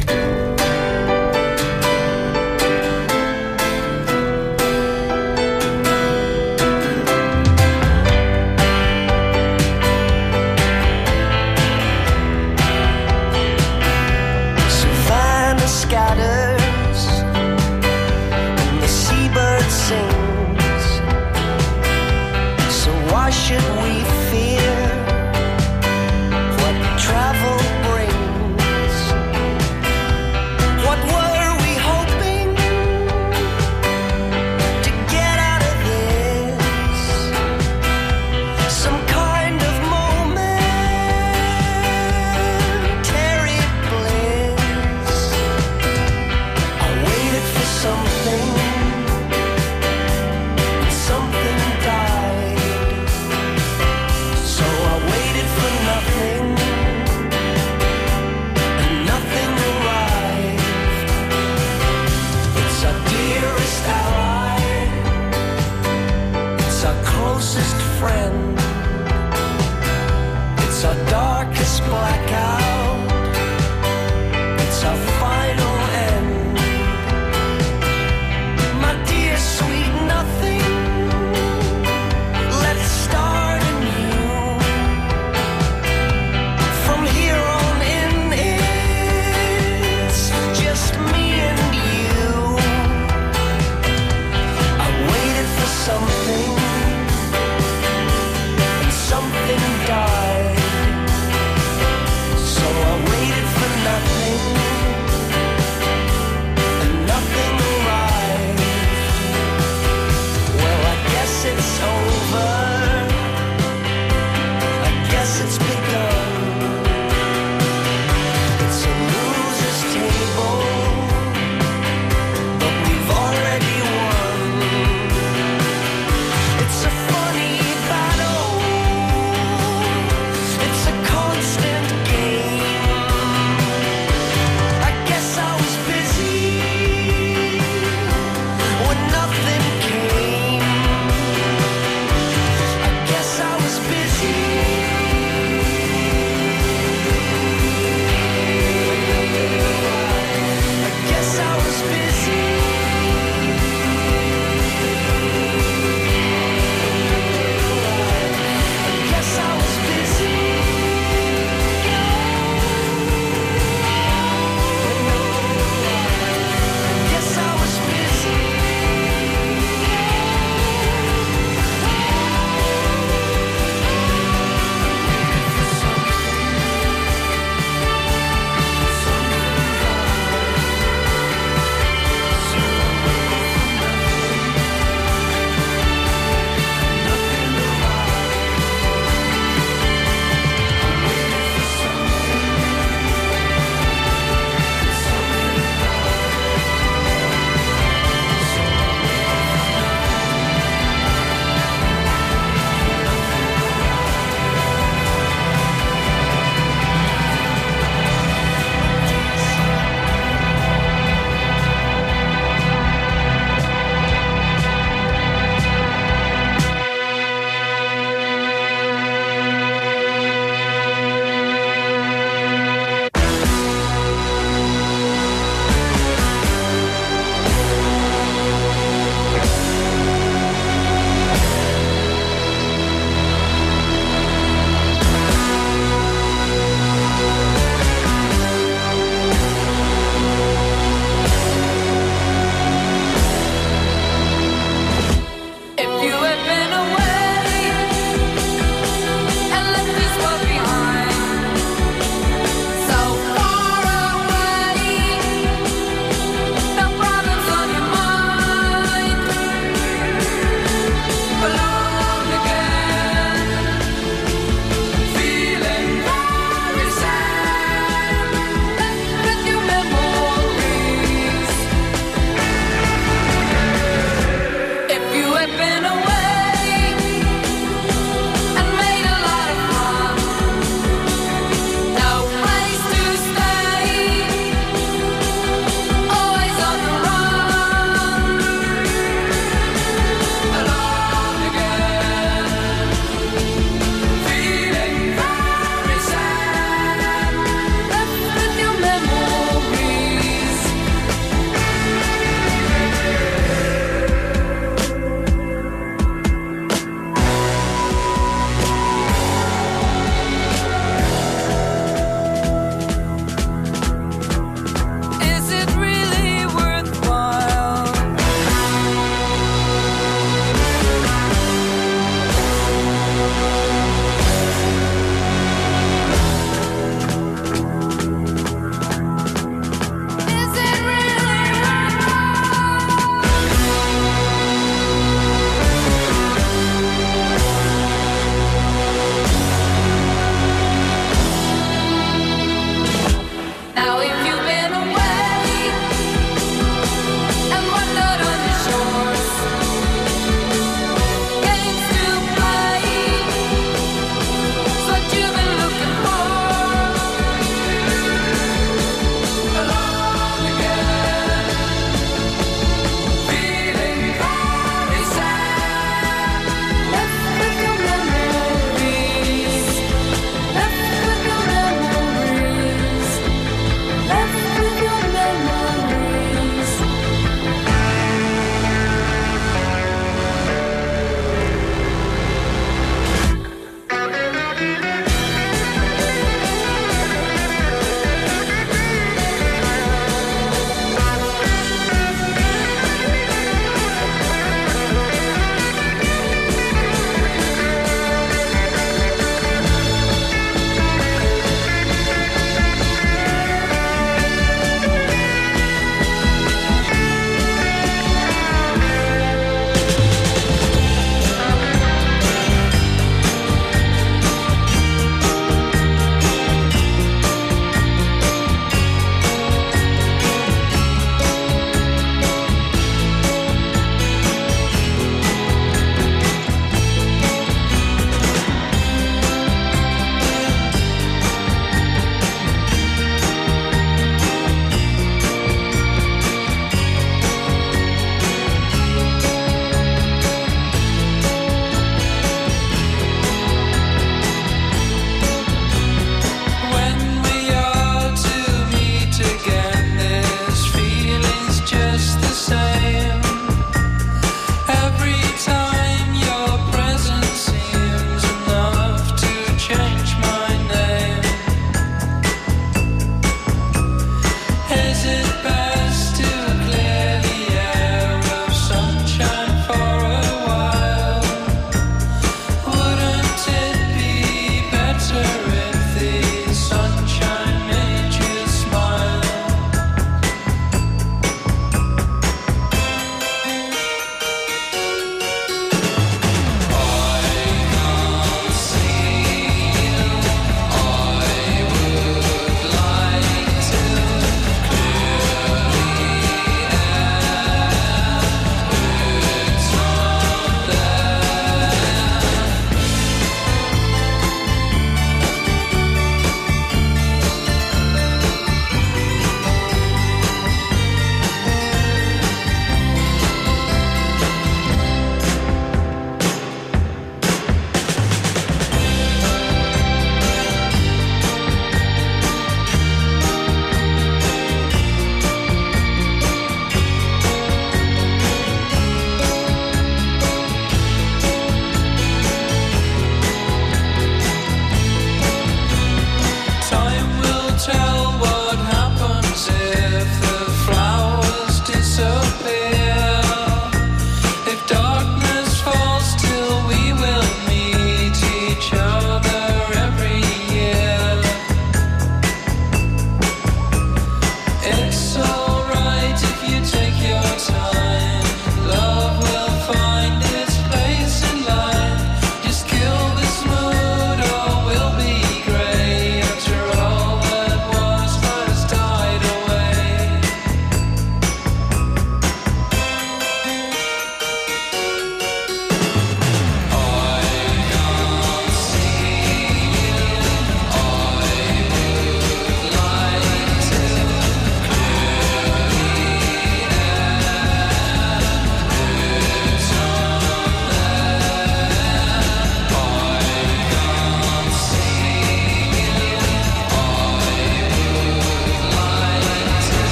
Scatters and the seabird sings. So why should we fear what travel brings?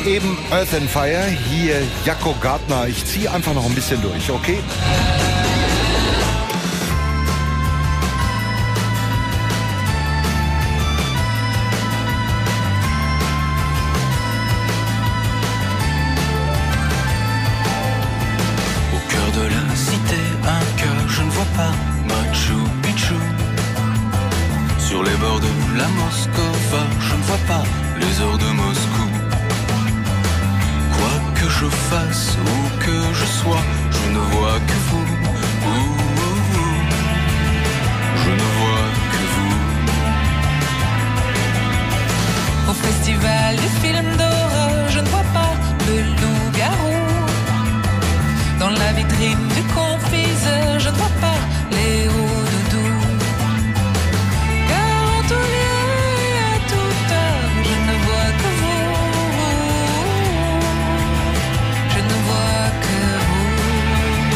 Eben Earth and Fire, hier Jacko Gardner. Ich ziehe einfach noch ein bisschen durch, okay? Au cœur de la cité, un cœur, je ne vois pas Machu Picchu. Sur les bords de la Moscova, je ne vois pas les heures de Moscou. Quoi que je fasse ou que je sois, je ne vois que vous. Ouh, ouh, ouh. Je ne vois que vous. Au festival du film d'horreur, je ne vois pas le loup-garou. Dans la vitrine du confiseur, je ne vois pas les hauts doudous. Car en tout lieu et à toute heure, je ne vois que vous. Je ne vois que vous.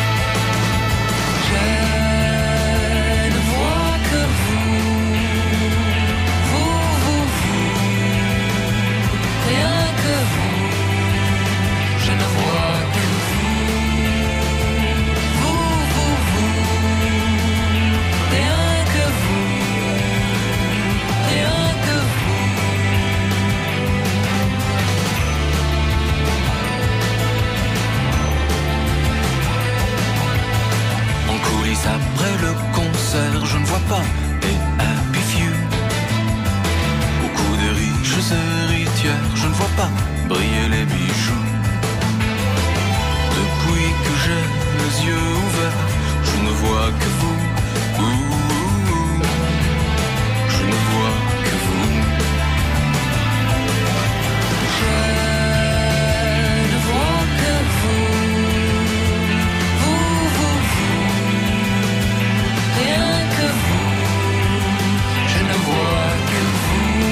Je ne vois que vous. Vous, vous, vous. Rien que vous. Je ne vois que vous. Vous, vous, vous. Rien que vous. Rien que vous. En coulisses après le concert, je ne vois pas les Happy Few. Beaucoup de riches héritières, je ne vois pas briller les bijoux. Depuis que j'ai les yeux ouverts, je ne vois que vous. Ouh, ouh, ouh. Je ne vois que vous. Je ne vois que vous. Vous, vous, vous. Rien que vous. Je ne vois que vous.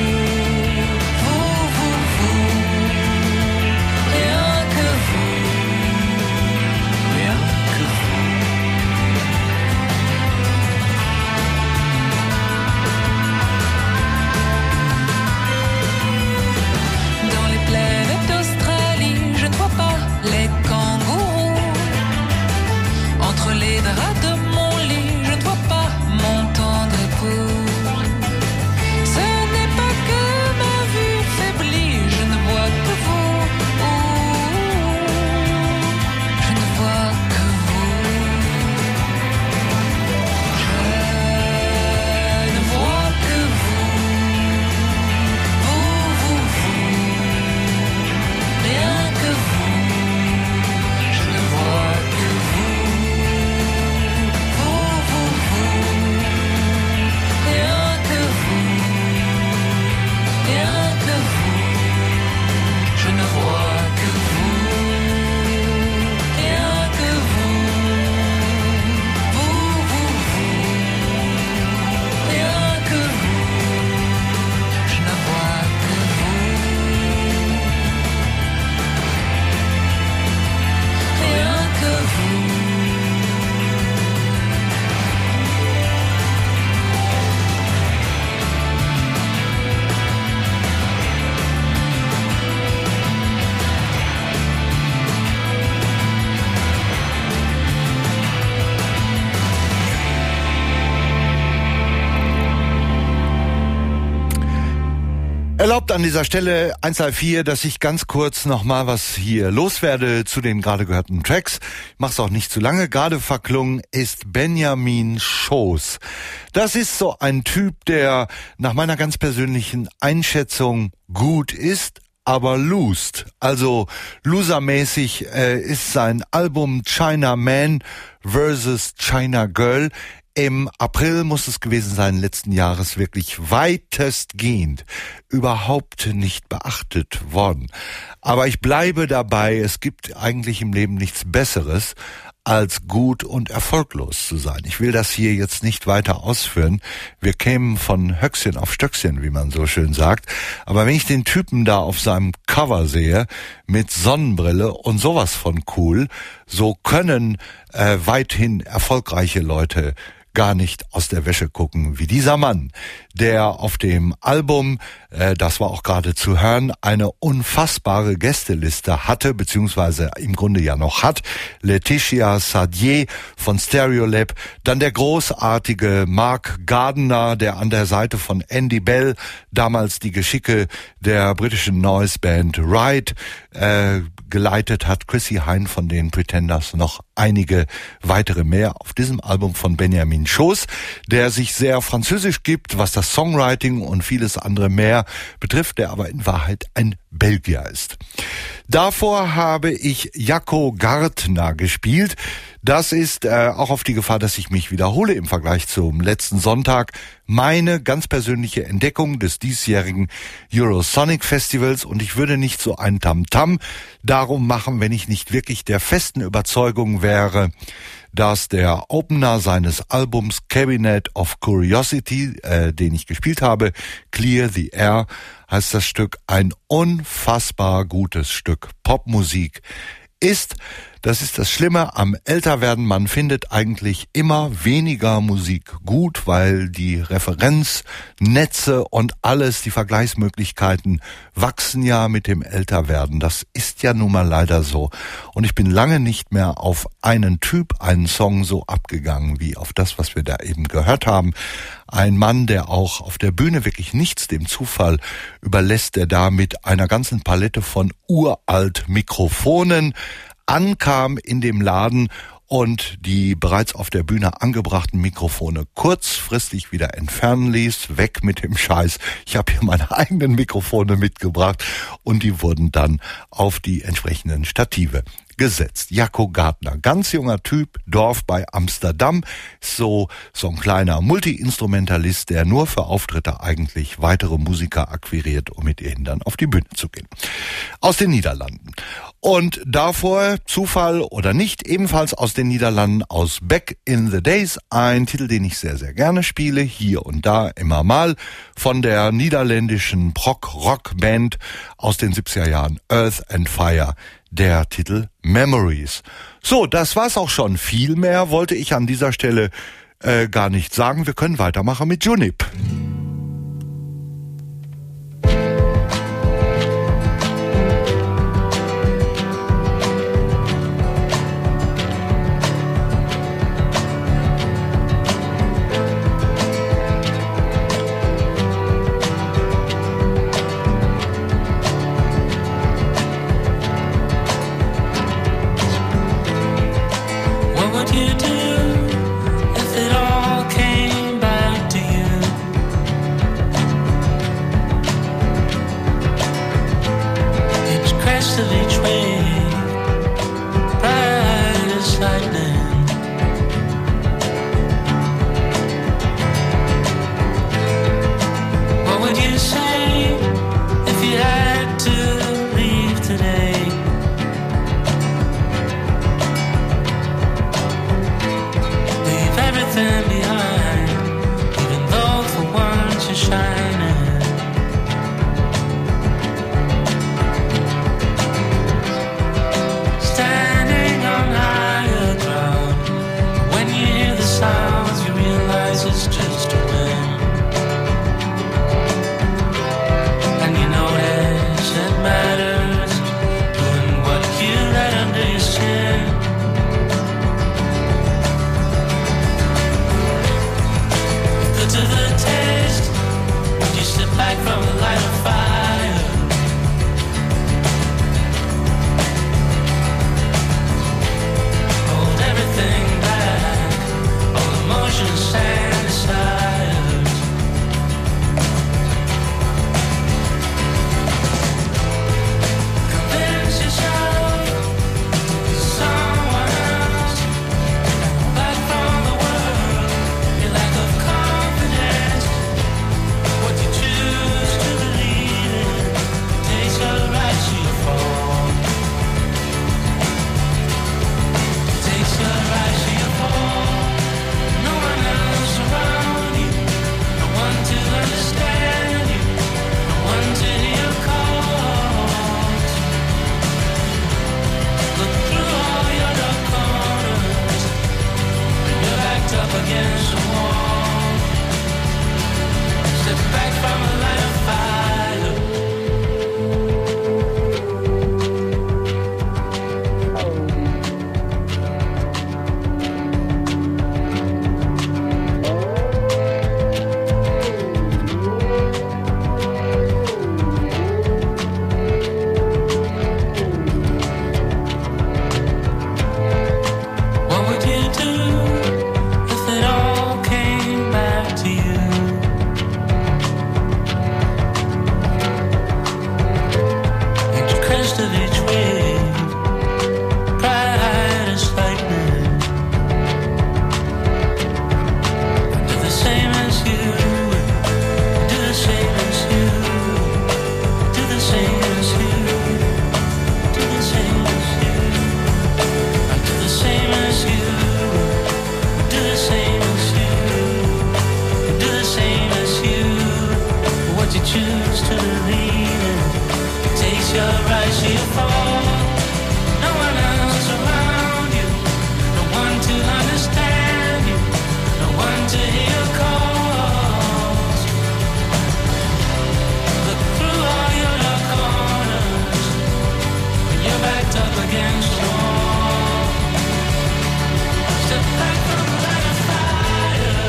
Vous, vous, vous. Rien que vous. Rien que vous. Dans les plaines d'Australie, je ne vois pas les kangourous. Entre les draps de mon lit, je ne vois pas mon tendre époux. Ce n'est pas que ma vue faiblit, je ne vois que vous. Je ne vois que vous. Je ne vois que vous. Vous, vous, vous. Rien que vous. Je ne vois que vous. Vous, vous, vous. Rien que vous. Rien que vous. Je ne vois que vous. Rien que vous. Vous, vous, vous. Rien que vous. Je ne vois que vous. Rien que vous. Erlaubt an dieser Stelle eins drei vier, dass ich ganz kurz nochmal was hier loswerde zu den gerade gehörten Tracks. Ich mach's auch nicht zu lange. Gerade verklungen ist Benjamin Schoß. Das ist so ein Typ, der nach meiner ganz persönlichen Einschätzung gut ist, aber lost. Also losermäßig äh, ist sein Album China Man versus China Girl im April muss es gewesen sein, letzten Jahres wirklich weitestgehend überhaupt nicht beachtet worden. Aber ich bleibe dabei, es gibt eigentlich im Leben nichts Besseres, als gut und erfolglos zu sein. Ich will das hier jetzt nicht weiter ausführen. Wir kämen von Höchstchen auf Stöckchen, wie man so schön sagt. Aber wenn ich den Typen da auf seinem Cover sehe, mit Sonnenbrille und sowas von cool, so können äh, weithin erfolgreiche Leute gar nicht aus der Wäsche gucken wie dieser Mann, der auf dem Album, äh, das war auch gerade zu hören, eine unfassbare Gästeliste hatte, beziehungsweise im Grunde ja noch hat. Laetitia Sadier von Stereolab, dann der großartige Mark Gardner, der an der Seite von Andy Bell damals die Geschicke der britischen Noise-Band Ride äh, geleitet hat, Chrissy Hine von den Pretenders, noch einige weitere mehr auf diesem Album von Benjamin Schoß, der sich sehr französisch gibt, was das Songwriting und vieles andere mehr betrifft, der aber in Wahrheit ein Belgier ist. Davor habe ich Jaco Gardner gespielt. Das ist äh, auch auf die Gefahr, dass ich mich wiederhole im Vergleich zum letzten Sonntag, meine ganz persönliche Entdeckung des diesjährigen Eurosonic Festivals, und ich würde nicht so ein Tamtam darum machen, wenn ich nicht wirklich der festen Überzeugung wäre, dass der Opener seines Albums Cabinet of Curiosity, äh, den ich gespielt habe, Clear the Air, heißt das Stück, ein unfassbar gutes Stück Popmusik ist. Das ist das Schlimme am Älterwerden. Man findet eigentlich immer weniger Musik gut, weil die Referenznetze und alles, die Vergleichsmöglichkeiten wachsen ja mit dem Älterwerden. Das ist ja nun mal leider so. Und ich bin lange nicht mehr auf einen Typ, einen Song so abgegangen wie auf das, was wir da eben gehört haben. Ein Mann, der auch auf der Bühne wirklich nichts dem Zufall überlässt, der da mit einer ganzen Palette von uralt Mikrofonen ankam in dem Laden und die bereits auf der Bühne angebrachten Mikrofone kurzfristig wieder entfernen ließ. Weg mit dem Scheiß. Ich habe hier meine eigenen Mikrofone mitgebracht und die wurden dann auf die entsprechenden Stative gesetzt. Jaco Gardner, ganz junger Typ, Dorf bei Amsterdam, so so ein kleiner Multi-Instrumentalist, der nur für Auftritte eigentlich weitere Musiker akquiriert, um mit ihnen dann auf die Bühne zu gehen. Aus den Niederlanden. Und davor, Zufall oder nicht, ebenfalls aus den Niederlanden, aus Back in the Days, ein Titel, den ich sehr, sehr gerne spiele, hier und da immer mal, von der niederländischen Prog-Rock-Band aus den siebziger Jahren, Earth and Fire, der Titel Memories. So, das war's auch schon. Viel mehr wollte ich an dieser Stelle äh, gar nicht sagen. Wir können weitermachen mit Junip. Shining. crest of each wave, bright as lightning. I do the same as you, I do the same as you, I do the same as you, I do the same as you, I do the same as you, I do the same as you, I do the same as you. What you choose to believe in takes your rise, you fall. No one else around you, no one to understand you, no one to hear your calls. Look through all your dark corners when you're backed up against the wall. Step back from the line of fire.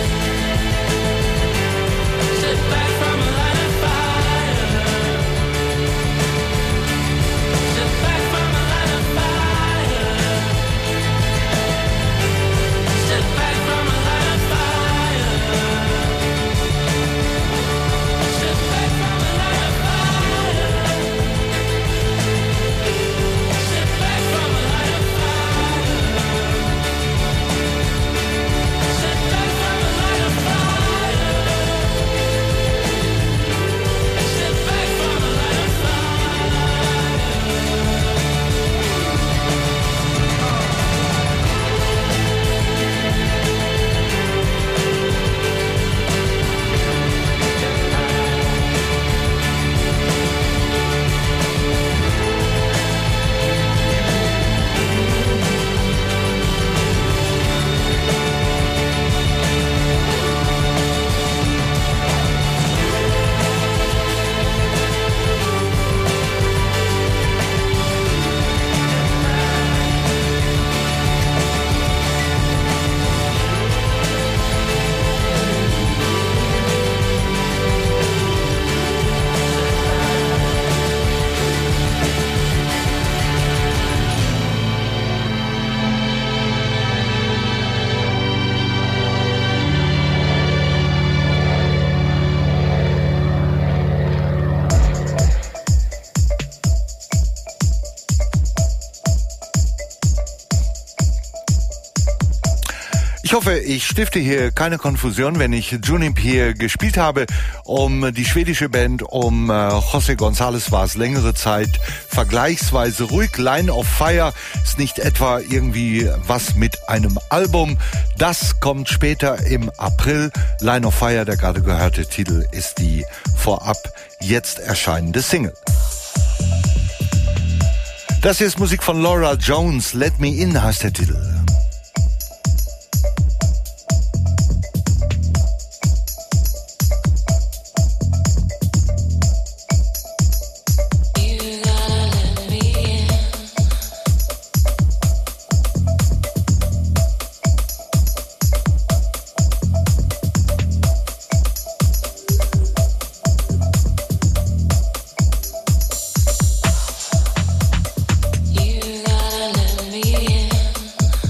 Step back from the line of fire. Step back from the line of fire. Step back from the line of fire. Step back from the line of fire. Step back from the line of fire. Step back from the line of fire. Step back from the line of Ich hoffe, ich stifte hier keine Konfusion, wenn ich Junip hier gespielt habe. Um die schwedische Band, um äh, José González war es längere Zeit vergleichsweise ruhig. Line of Fire ist nicht etwa irgendwie was mit einem Album. Das kommt später im April. Line of Fire, der gerade gehörte Titel, ist die vorab jetzt erscheinende Single. Das hier ist Musik von Laura Jones. Let Me In heißt der Titel. You gotta let me in.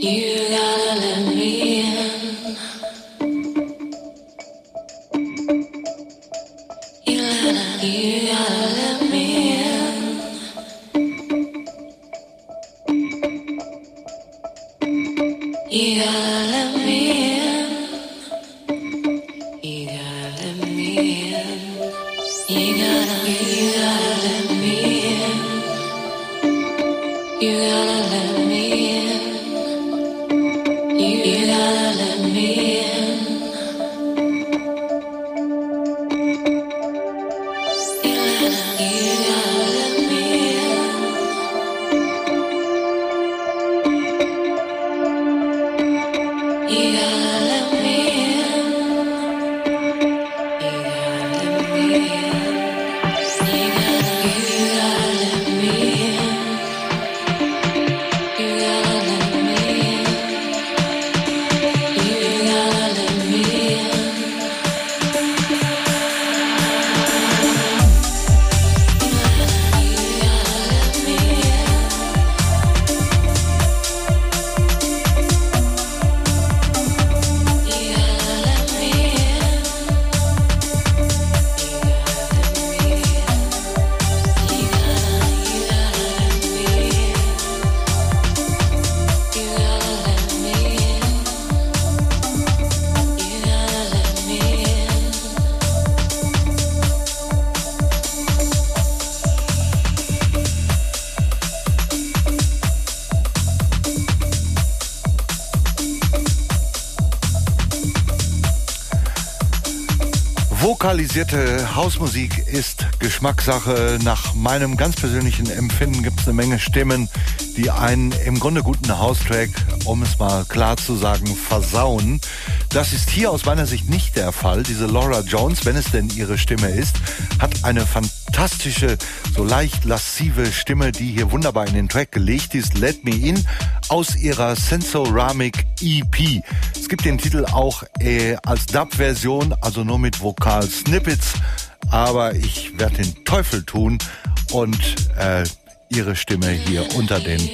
Vokalisierte Hausmusik ist Geschmackssache. Nach meinem ganz persönlichen Empfinden gibt es eine Menge Stimmen, die einen im Grunde guten Haustrack, um es mal klar zu sagen, versauen. Das ist hier aus meiner Sicht nicht der Fall. Diese Laura Jones, wenn es denn ihre Stimme ist, hat eine fantastische, so leicht lassive Stimme, die hier wunderbar in den Track gelegt ist. Let Me In aus ihrer Sensoramic E P. Es gibt den Titel auch äh, als Dub-Version, also nur mit Vokal-Snippets. Aber ich werde den Teufel tun und äh, ihre Stimme hier unter den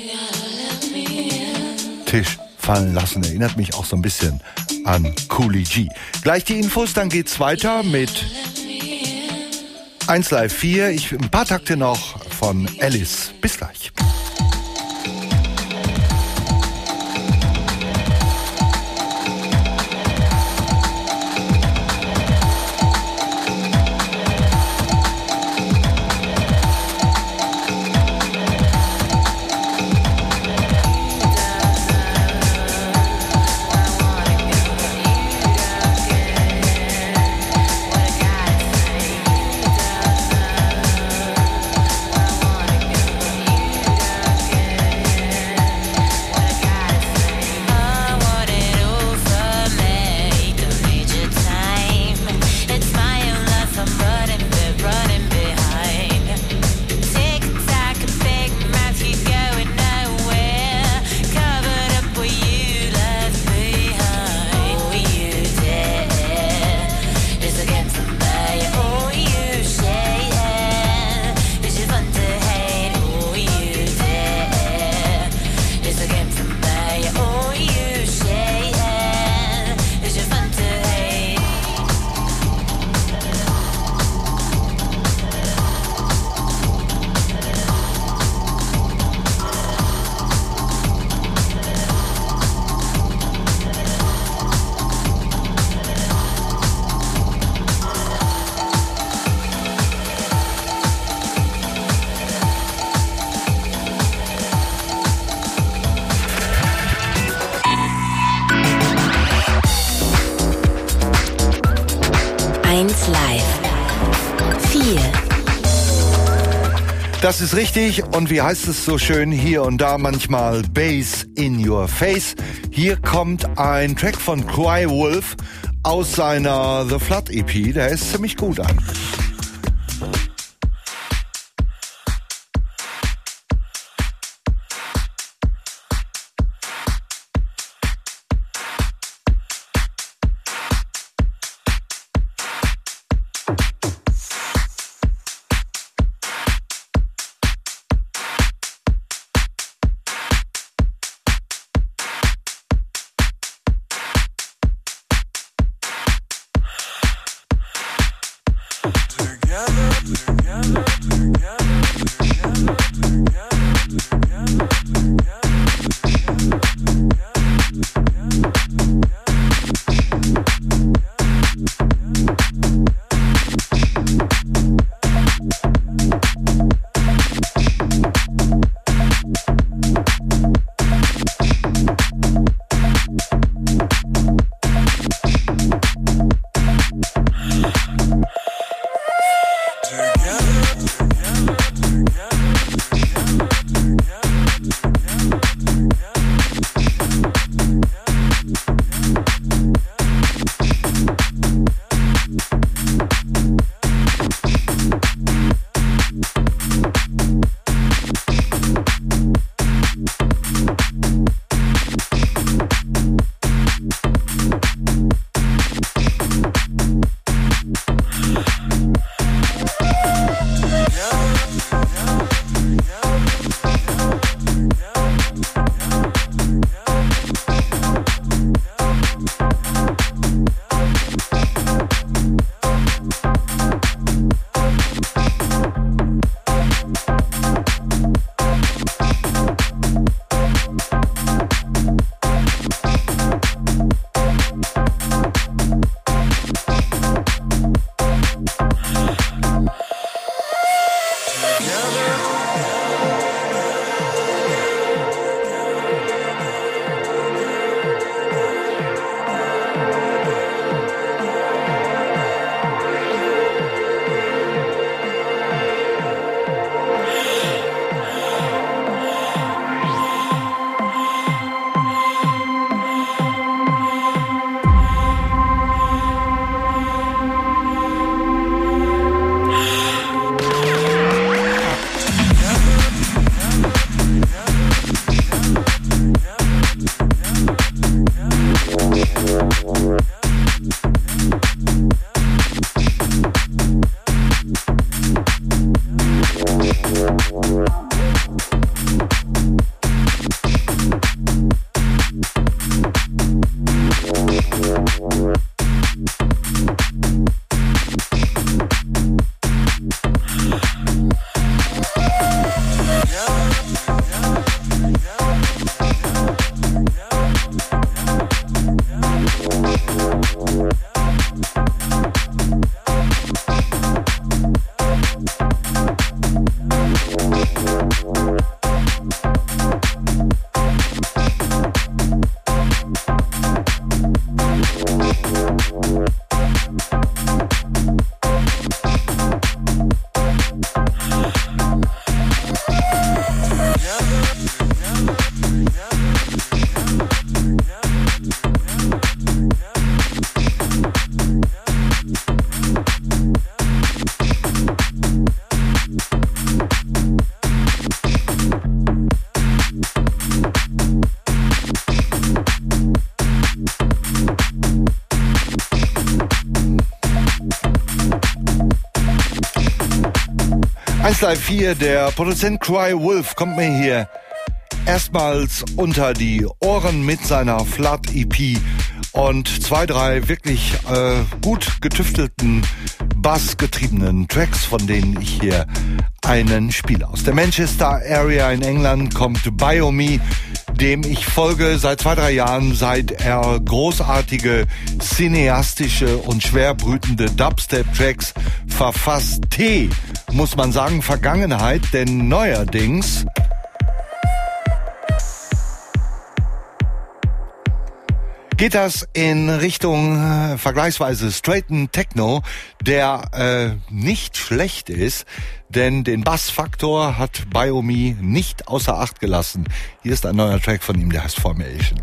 Tisch fallen lassen. Erinnert mich auch so ein bisschen an Coolie G. Gleich die Infos, dann geht's weiter mit eins Live vier. Ich, ein paar Takte noch von Alice. Bis gleich. Das ist richtig und wie heißt es so schön, hier und da manchmal Bass in your face. Hier kommt ein Track von Cry Wolf aus seiner The Flood E P, der ist ziemlich gut an. eins Live vier, der Produzent Cry Wolf kommt mir hier erstmals unter die Ohren mit seiner Flood-E P und zwei, drei wirklich äh, gut getüftelten, bassgetriebenen Tracks, von denen ich hier einen spiele. Aus der Manchester Area in England kommt Biomi, dem ich folge seit zwei, drei Jahren, seit er großartige, cineastische und schwer brütende Dubstep-Tracks verfasst. T, muss man sagen, Vergangenheit, denn neuerdings geht das in Richtung äh, vergleichsweise straighten Techno, der äh, nicht schlecht ist, denn den Bassfaktor hat Biomi nicht außer Acht gelassen. Hier ist ein neuer Track von ihm, der heißt Formation.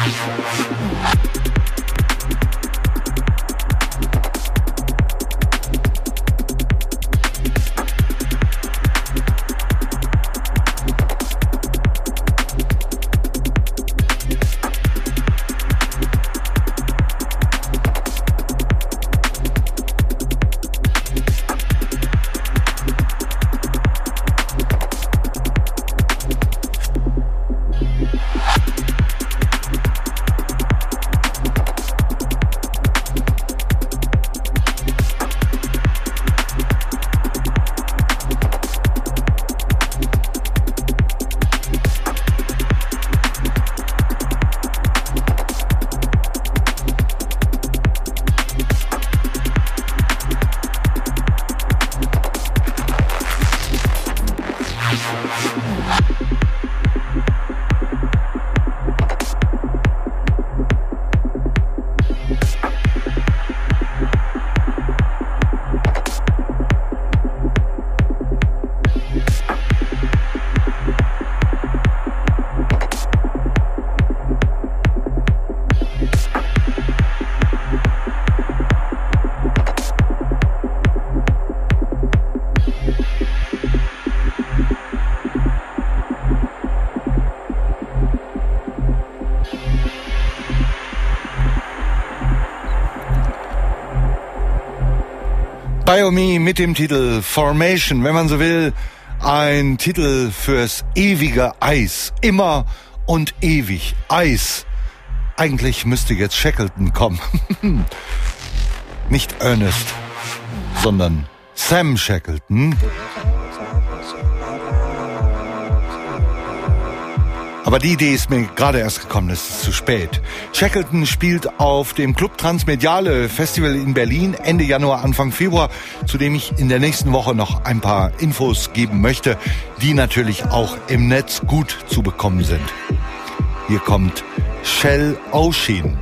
Biomi mit dem Titel Formation, wenn man so will, ein Titel fürs ewige Eis. Immer und ewig Eis. Eigentlich müsste jetzt Shackleton kommen. Nicht Ernest, sondern Sam Shackleton. Aber die Idee ist mir gerade erst gekommen, es ist zu spät. Shackleton spielt auf dem Club Transmediale Festival in Berlin Ende Januar, Anfang Februar, zu dem ich in der nächsten Woche noch ein paar Infos geben möchte, die natürlich auch im Netz gut zu bekommen sind. Hier kommt Shell Ocean.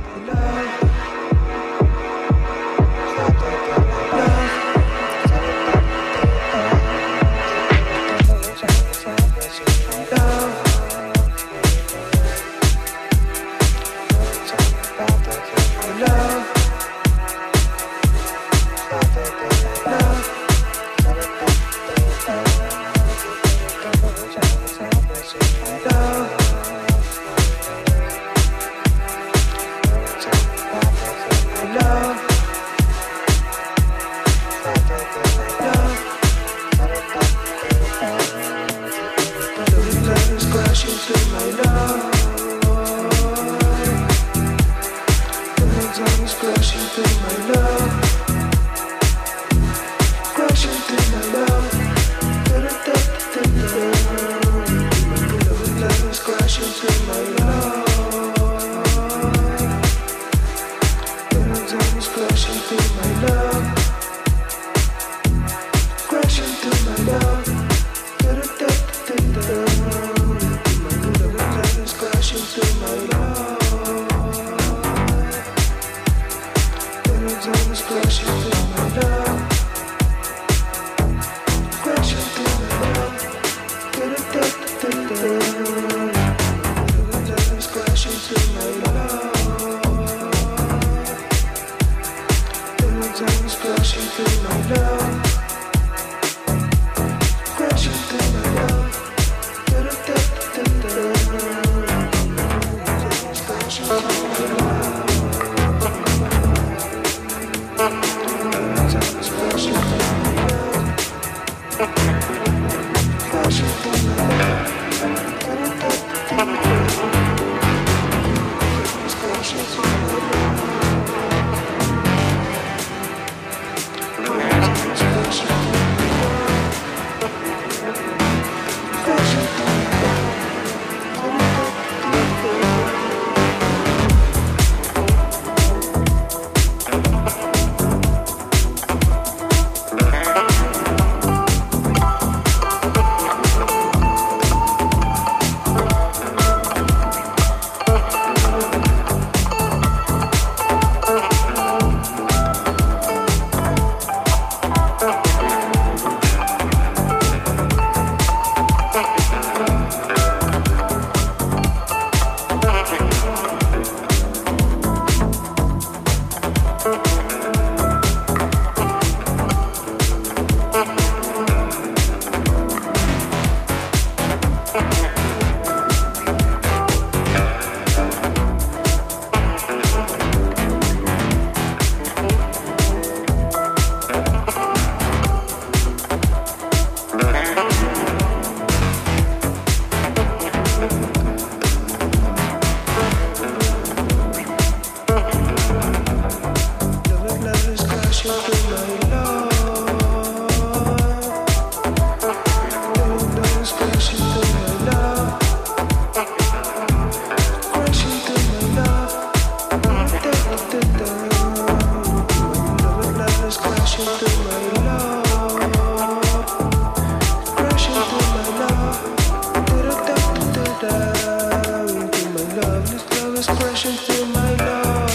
love is crashing through my love.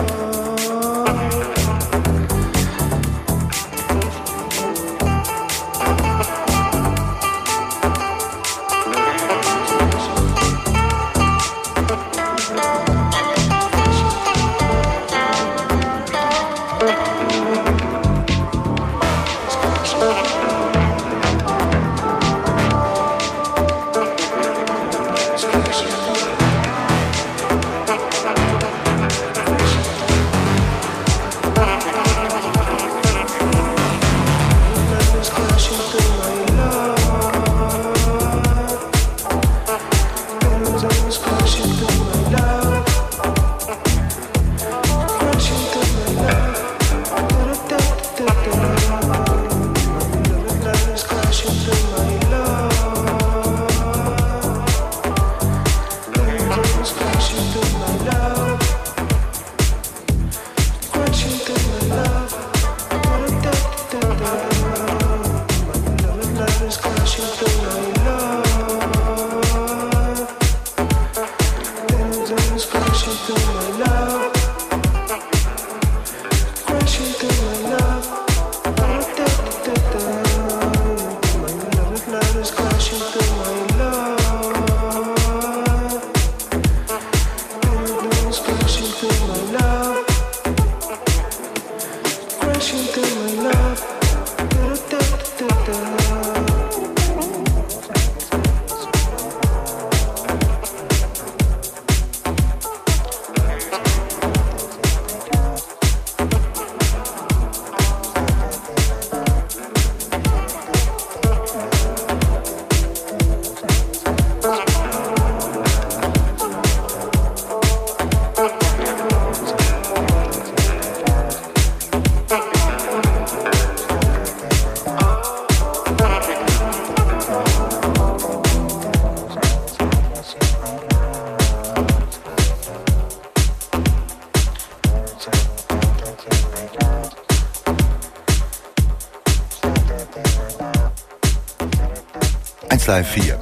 Live vier.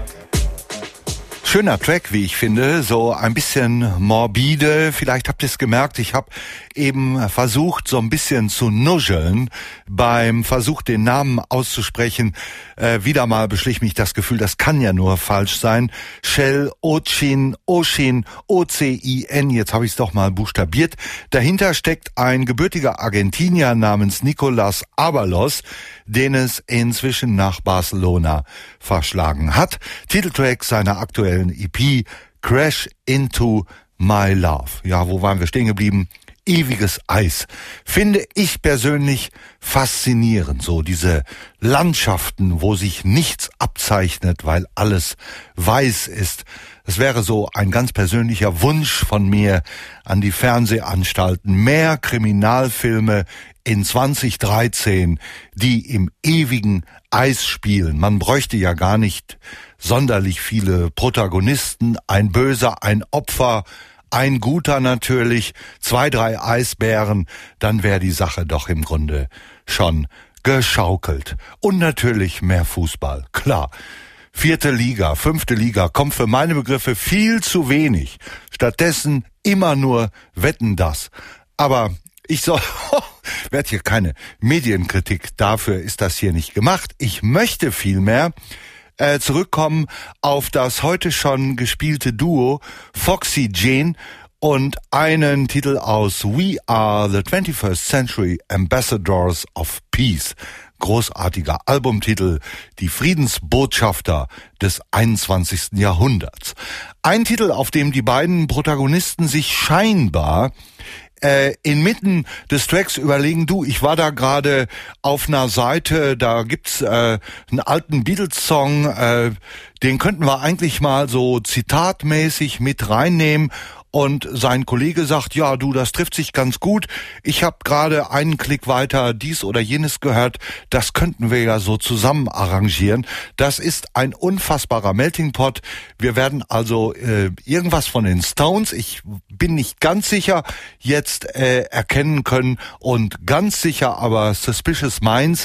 Schöner Track, wie ich finde, so ein bisschen morbide. Vielleicht habt ihr es gemerkt, ich habe eben versucht, so ein bisschen zu nuscheln beim Versuch, den Namen auszusprechen. Äh, wieder mal beschlich mich das Gefühl, das kann ja nur falsch sein. Shell Ocin, Ocin, O C I N, jetzt habe ich es doch mal buchstabiert. Dahinter steckt ein gebürtiger Argentinier namens Nicolas Avalos, den es inzwischen nach Barcelona verschlagen hat. Titeltrack seiner aktuellen E P, Crash Into My Love. Ja, wo waren wir stehen geblieben? Ewiges Eis. Finde ich persönlich faszinierend. So diese Landschaften, wo sich nichts abzeichnet, weil alles weiß ist. Es wäre so ein ganz persönlicher Wunsch von mir an die Fernsehanstalten. Mehr Kriminalfilme in zwanzig dreizehn, die im ewigen Eis spielen. Man bräuchte ja gar nicht sonderlich viele Protagonisten. Ein Böser, ein Opfer, ein Guter natürlich, zwei, drei Eisbären, dann wäre die Sache doch im Grunde schon geschaukelt. Und natürlich mehr Fußball, klar. Vierte Liga, fünfte Liga kommt für meine Begriffe viel zu wenig. Stattdessen immer nur Wetten, das. Aber ich soll, werde hier keine Medienkritik, dafür ist das hier nicht gemacht. Ich möchte vielmehr äh, zurückkommen auf das heute schon gespielte Duo Foxy Jane und einen Titel aus We Are the twenty-first Century Ambassadors of Peace. Großartiger Albumtitel, die Friedensbotschafter des einundzwanzigsten Jahrhunderts. Ein Titel, auf dem die beiden Protagonisten sich scheinbar äh, inmitten des Tracks überlegen, du, ich war da gerade auf einer Seite, da gibt's äh, einen alten Beatles-Song, äh, den könnten wir eigentlich mal so zitatmäßig mit reinnehmen. Und sein Kollege sagt, ja du, das trifft sich ganz gut. Ich habe gerade einen Klick weiter dies oder jenes gehört. Das könnten wir ja so zusammen arrangieren. Das ist ein unfassbarer Melting Pot. Wir werden also äh, irgendwas von den Stones, ich bin nicht ganz sicher, jetzt äh, erkennen können. Und ganz sicher aber Suspicious Minds,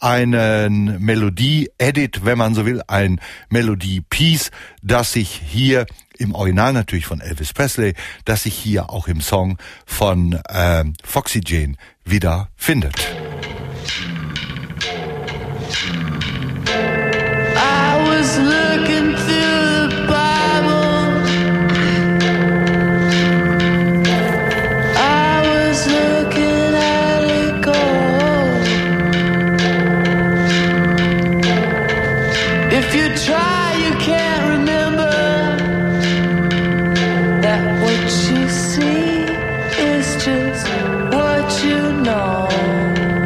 einen Melodie-Edit, wenn man so will, ein Melodie-Piece, das sich hier im Original natürlich von Elvis Presley, das sich hier auch im Song von ähm, Foxy Jane wieder findet. I was looking through the Bible. I was looking at it go. If you try, you can't remember that what you see is just what you know.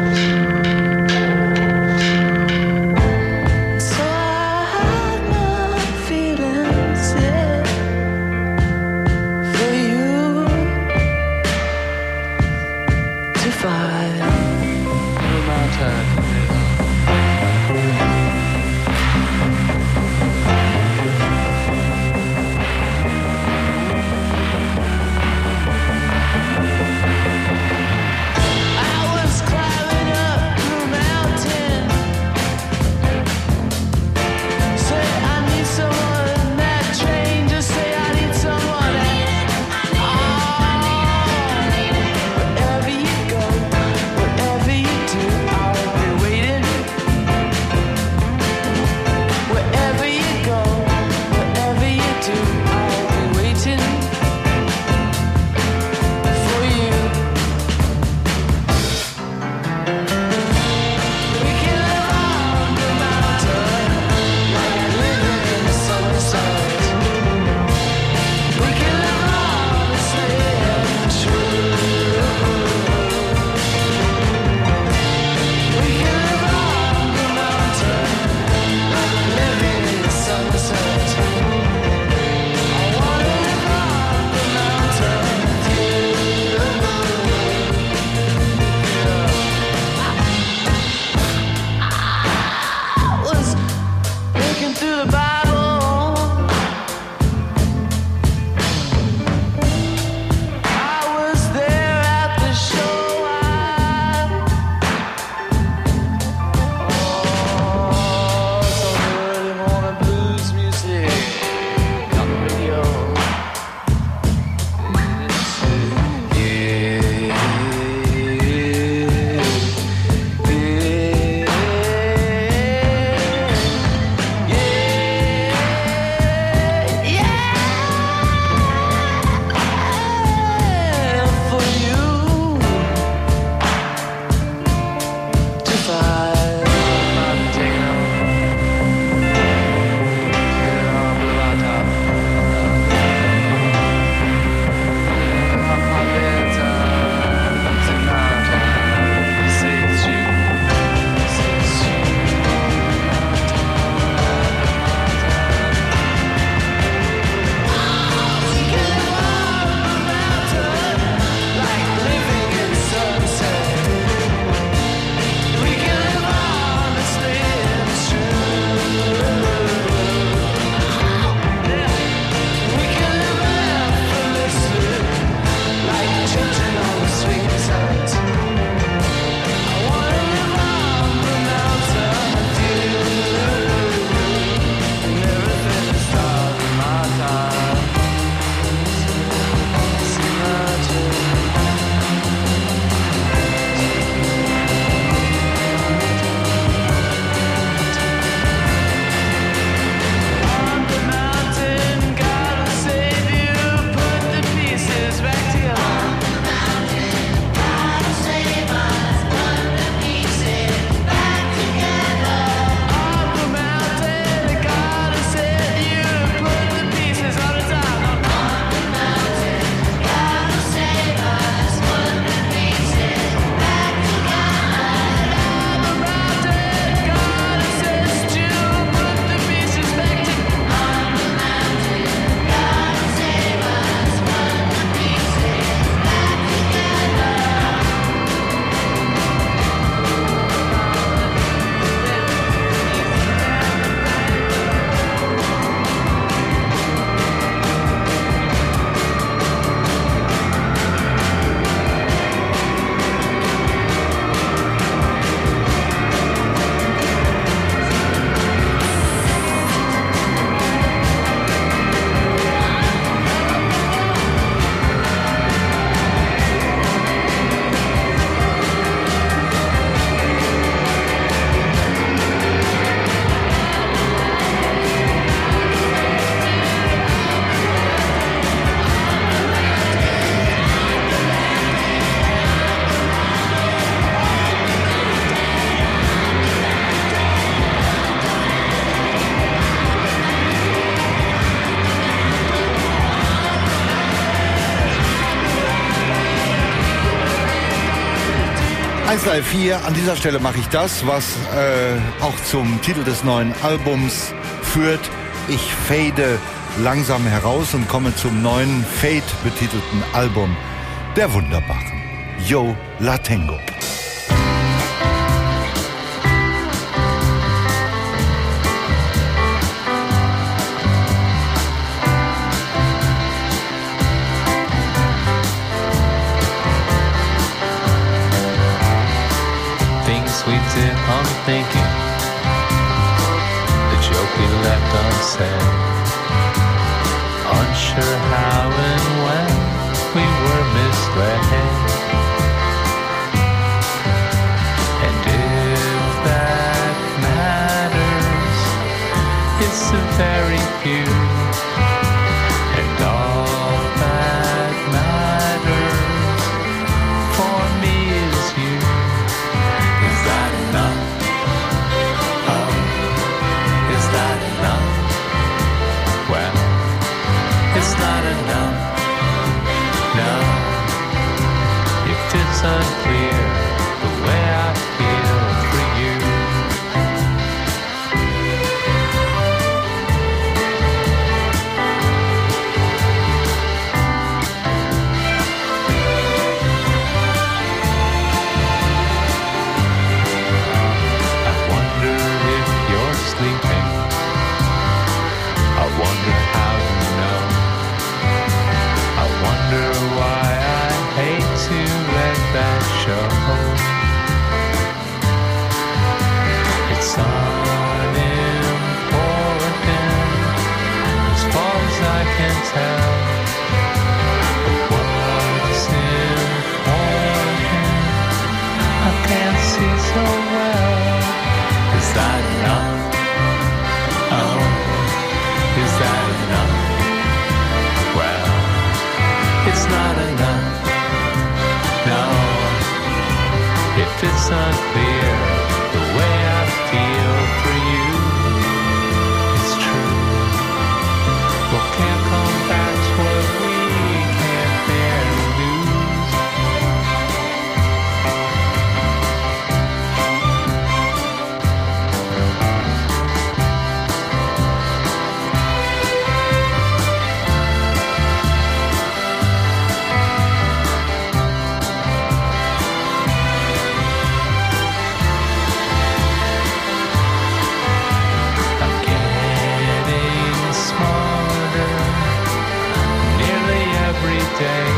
eins Live vier, an dieser Stelle mache ich das, was äh, auch zum Titel des neuen Albums führt. Ich fade langsam heraus und komme zum neuen Fade betitelten Album der Wunderbaren. Yo La Tengo. We did unthinking, the joke we left unsaid, unsure how and when we were misled. And if that matters, it's a very few, and all that matters for me is you. Is that enough? Oh, is that enough? Well, it's not enough. No, if it's unclear the way I feel for you. I wonder how you know. I wonder why I hate to let that show. It's unimportant as far as I can tell. But what's important I can't see so well. Is that enough? Oh, is that enough? Well, it's not enough. No, if it's unclear the way I feel for you, it's true. What can't come back's what we can't bear to lose. Day,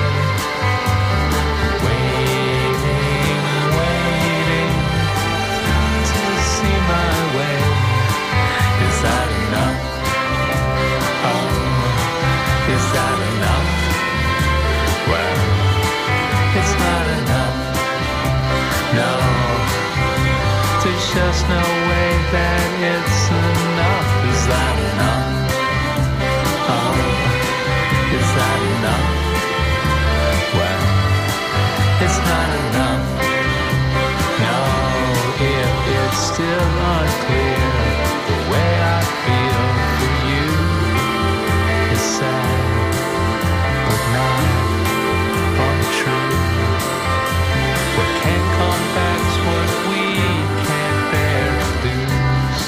waiting, waiting to see my way. Is that enough? Oh, is that enough? Well, it's not enough. No, there's just no way that it's enough. Is that enough? Oh, is that enough? Well, it's not enough. No, if it's still unclear the way I feel for you is sad, but not untrue. What can't come back's what we can't bear to lose.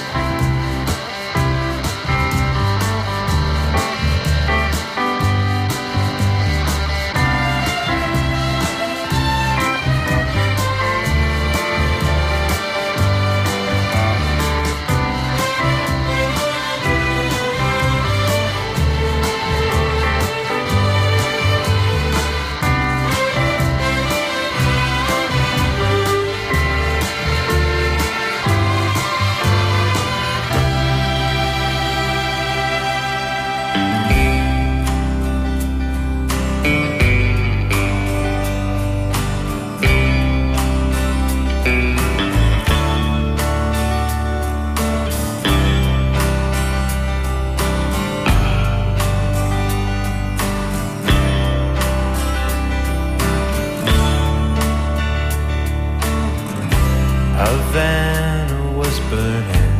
Havana was burning,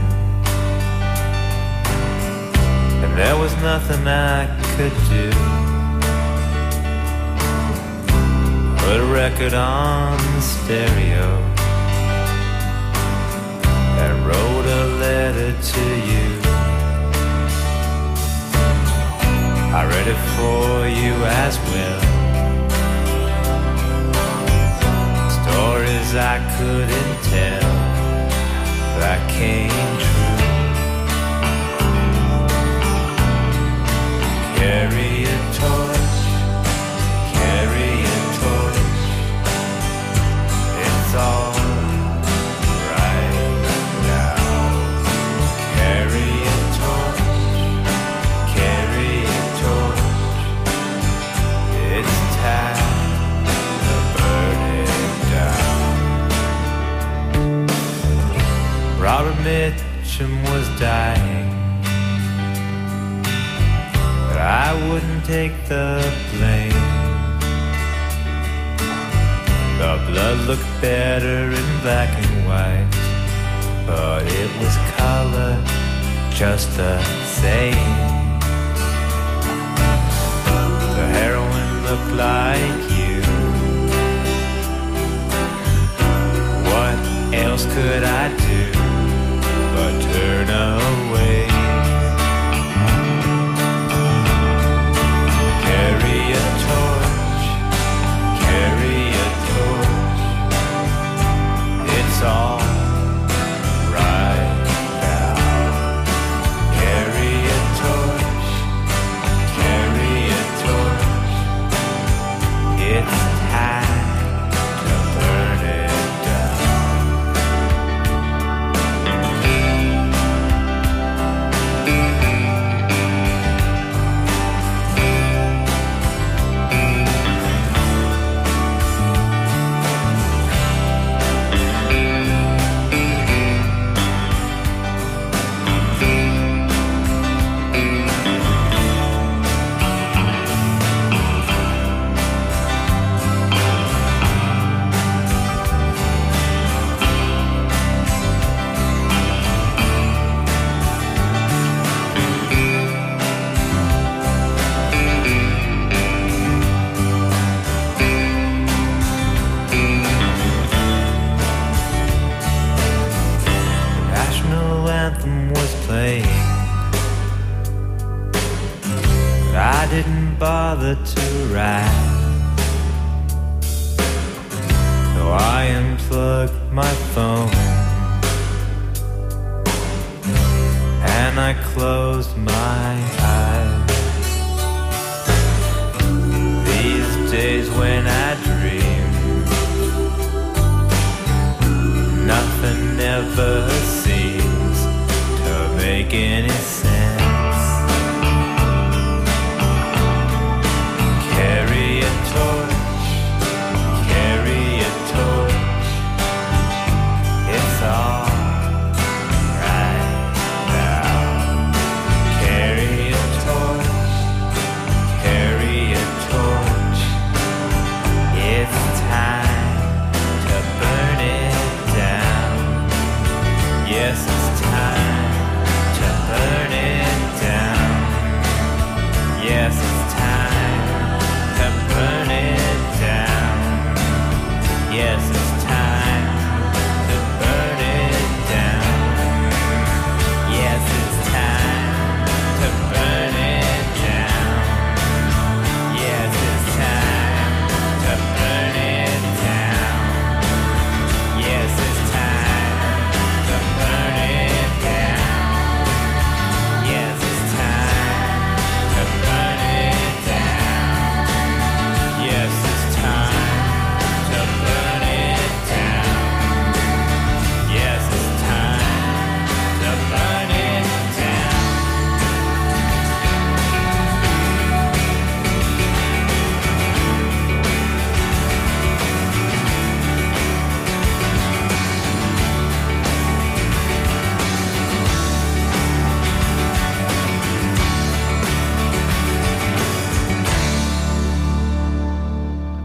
and there was nothing I could do. put a record on the stereo that wrote a letter to you. I read it for you as well. Stories I couldn't tell that came true. Carry a torch, carry a torch. It's all right now. Carry a torch, carry a torch. It's time to burn it down. Robert Mitchum was dying, but I wouldn't take the blame. The blood looked better in black and white, but it was color just the same. The heroin looked like you. What else could I do but turn away? Carry a torch, carry a torch. It's all right now. Carry a torch, carry a torch. It's time to burn it down. Bother to write, so I unplugged my phone and I closed my eyes. These days when I dream, nothing ever seems to make any sense. Carry a torch, carry a torch. It's all right now. Carry a torch, carry a torch. It's time to burn it down. Yes, it's time to burn it down.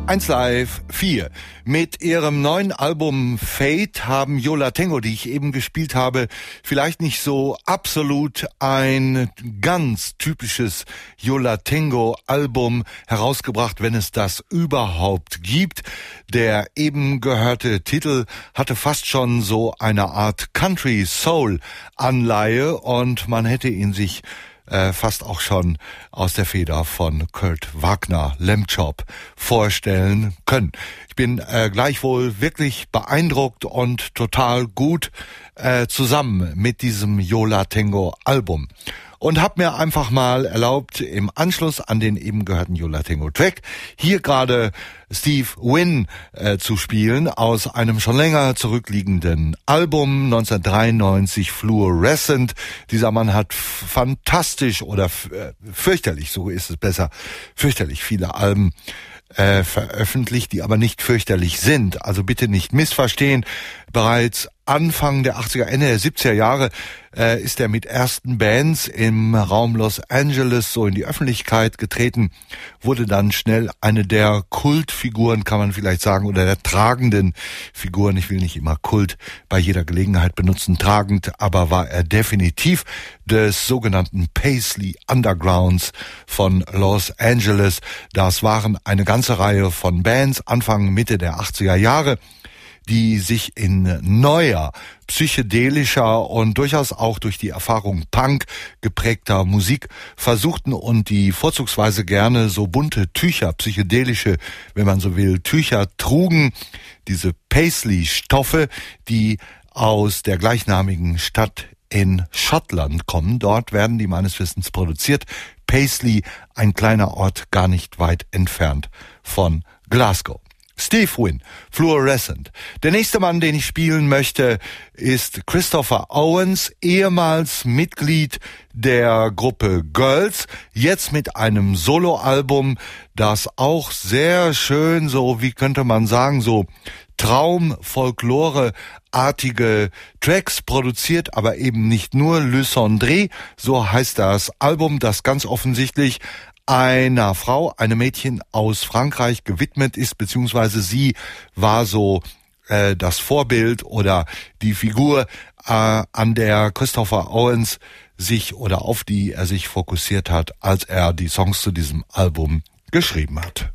eins Live vier. Mit ihrem neuen Album Fate haben Yo La Tengo, die ich eben gespielt habe, vielleicht nicht so absolut ein ganz typisches Yo La Tengo Album herausgebracht, wenn es das überhaupt gibt. Der eben gehörte Titel hatte fast schon so eine Art Country Soul Anleihe und man hätte ihn sich Äh, fast auch schon aus der Feder von Kurt Wagner, Lamb Chop, vorstellen können. Ich bin äh, gleichwohl wirklich beeindruckt und total gut äh, zusammen mit diesem Yo La Tengo Album. Und hab mir einfach mal erlaubt, im Anschluss an den eben gehörten Yo La Tengo Track hier gerade Steve Wynn äh, zu spielen aus einem schon länger zurückliegenden Album neunzehnhundertdreiundneunzig, Fluorescent. Dieser Mann hat fantastisch oder f- äh, fürchterlich, so ist es besser, fürchterlich viele Alben äh, veröffentlicht, die aber nicht fürchterlich sind. Also bitte nicht missverstehen. Bereits Anfang der achtziger, Ende der siebziger Jahre äh, ist er mit ersten Bands im Raum Los Angeles so in die Öffentlichkeit getreten, wurde dann schnell eine der Kultfiguren, kann man vielleicht sagen, oder der tragenden Figuren. Ich will nicht immer Kult bei jeder Gelegenheit benutzen, tragend, aber war er definitiv des sogenannten Paisley Undergrounds von Los Angeles. Das waren eine ganze Reihe von Bands Anfang, Mitte der achtziger Jahre, die sich in neuer, psychedelischer und durchaus auch durch die Erfahrung Punk geprägter Musik versuchten und die vorzugsweise gerne so bunte Tücher, psychedelische, wenn man so will, Tücher trugen. Diese Paisley-Stoffe, die aus der gleichnamigen Stadt in Schottland kommen. Dort werden die meines Wissens produziert. Paisley, ein kleiner Ort gar nicht weit entfernt von Glasgow. Steve Wynn, Fluorescent. Der nächste Mann, den ich spielen möchte, ist Christopher Owens, ehemals Mitglied der Gruppe Girls, jetzt mit einem Soloalbum, das auch sehr schön so, wie könnte man sagen, so Traum-Folklore-artige Tracks produziert, aber eben nicht nur Le Cendré, so heißt das Album, das ganz offensichtlich einer Frau, einem Mädchen aus Frankreich gewidmet ist, beziehungsweise sie war so äh, das Vorbild oder die Figur, äh, an der Christopher Owens sich oder auf die er sich fokussiert hat, als er die Songs zu diesem Album geschrieben hat.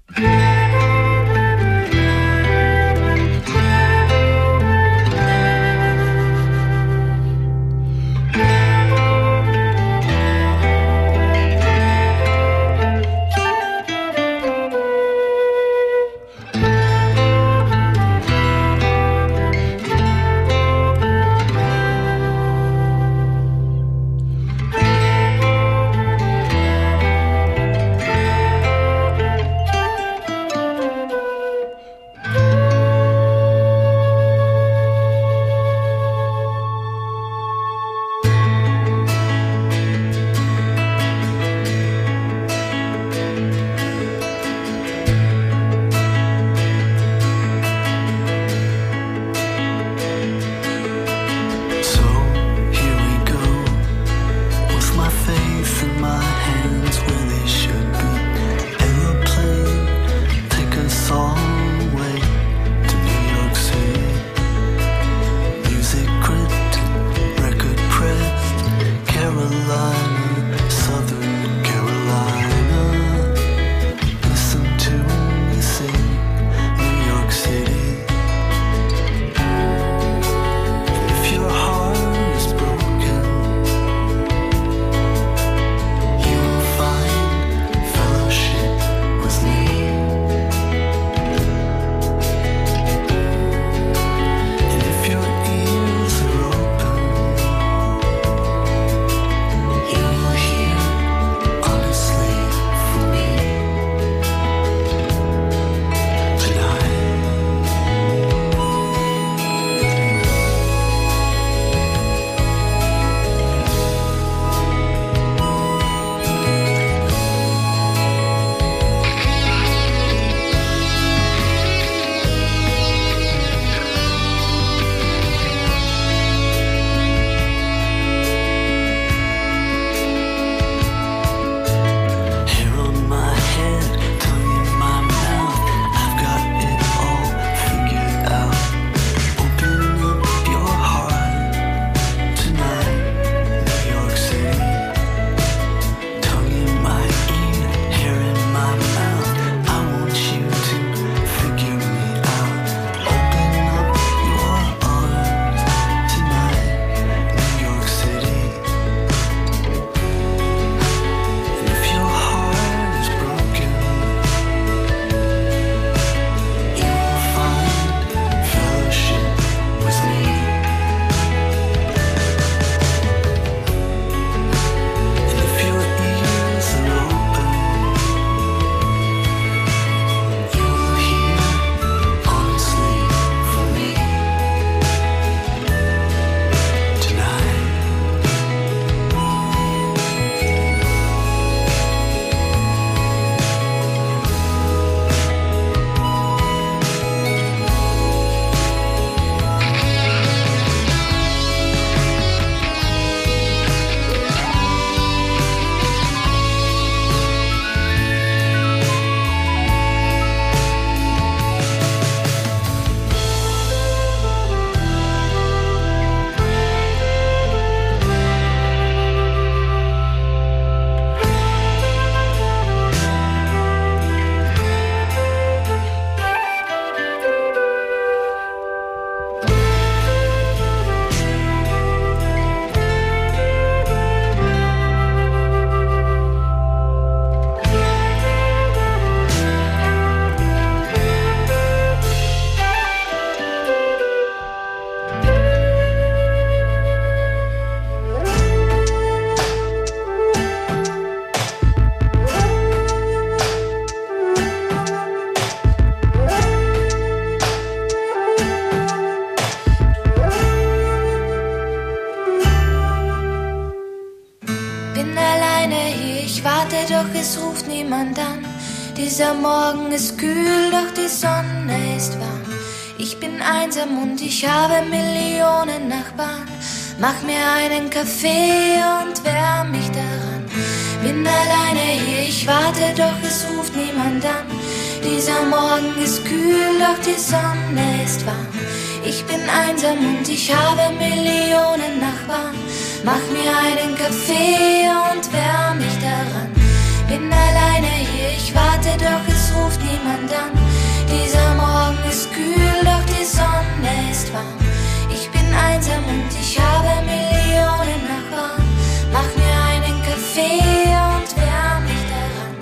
niemand an. Dieser Morgen ist kühl, doch die Sonne ist warm. Ich bin einsam und ich habe Millionen Nachbarn. Mach mir einen Kaffee und wärm mich daran. Bin alleine hier, ich warte, doch es ruft niemand an. Dieser Morgen ist kühl, doch die Sonne ist warm. Ich bin einsam und ich habe Millionen Nachbarn. Mach mir einen Kaffee und wärm mich daran. Bin alleine hier, ich warte, doch es ruft niemand an. Dieser Morgen ist kühl, doch die Sonne ist warm. Ich bin einsam und ich habe Millionen Nachbarn. Mach mir einen Kaffee und wärm mich daran.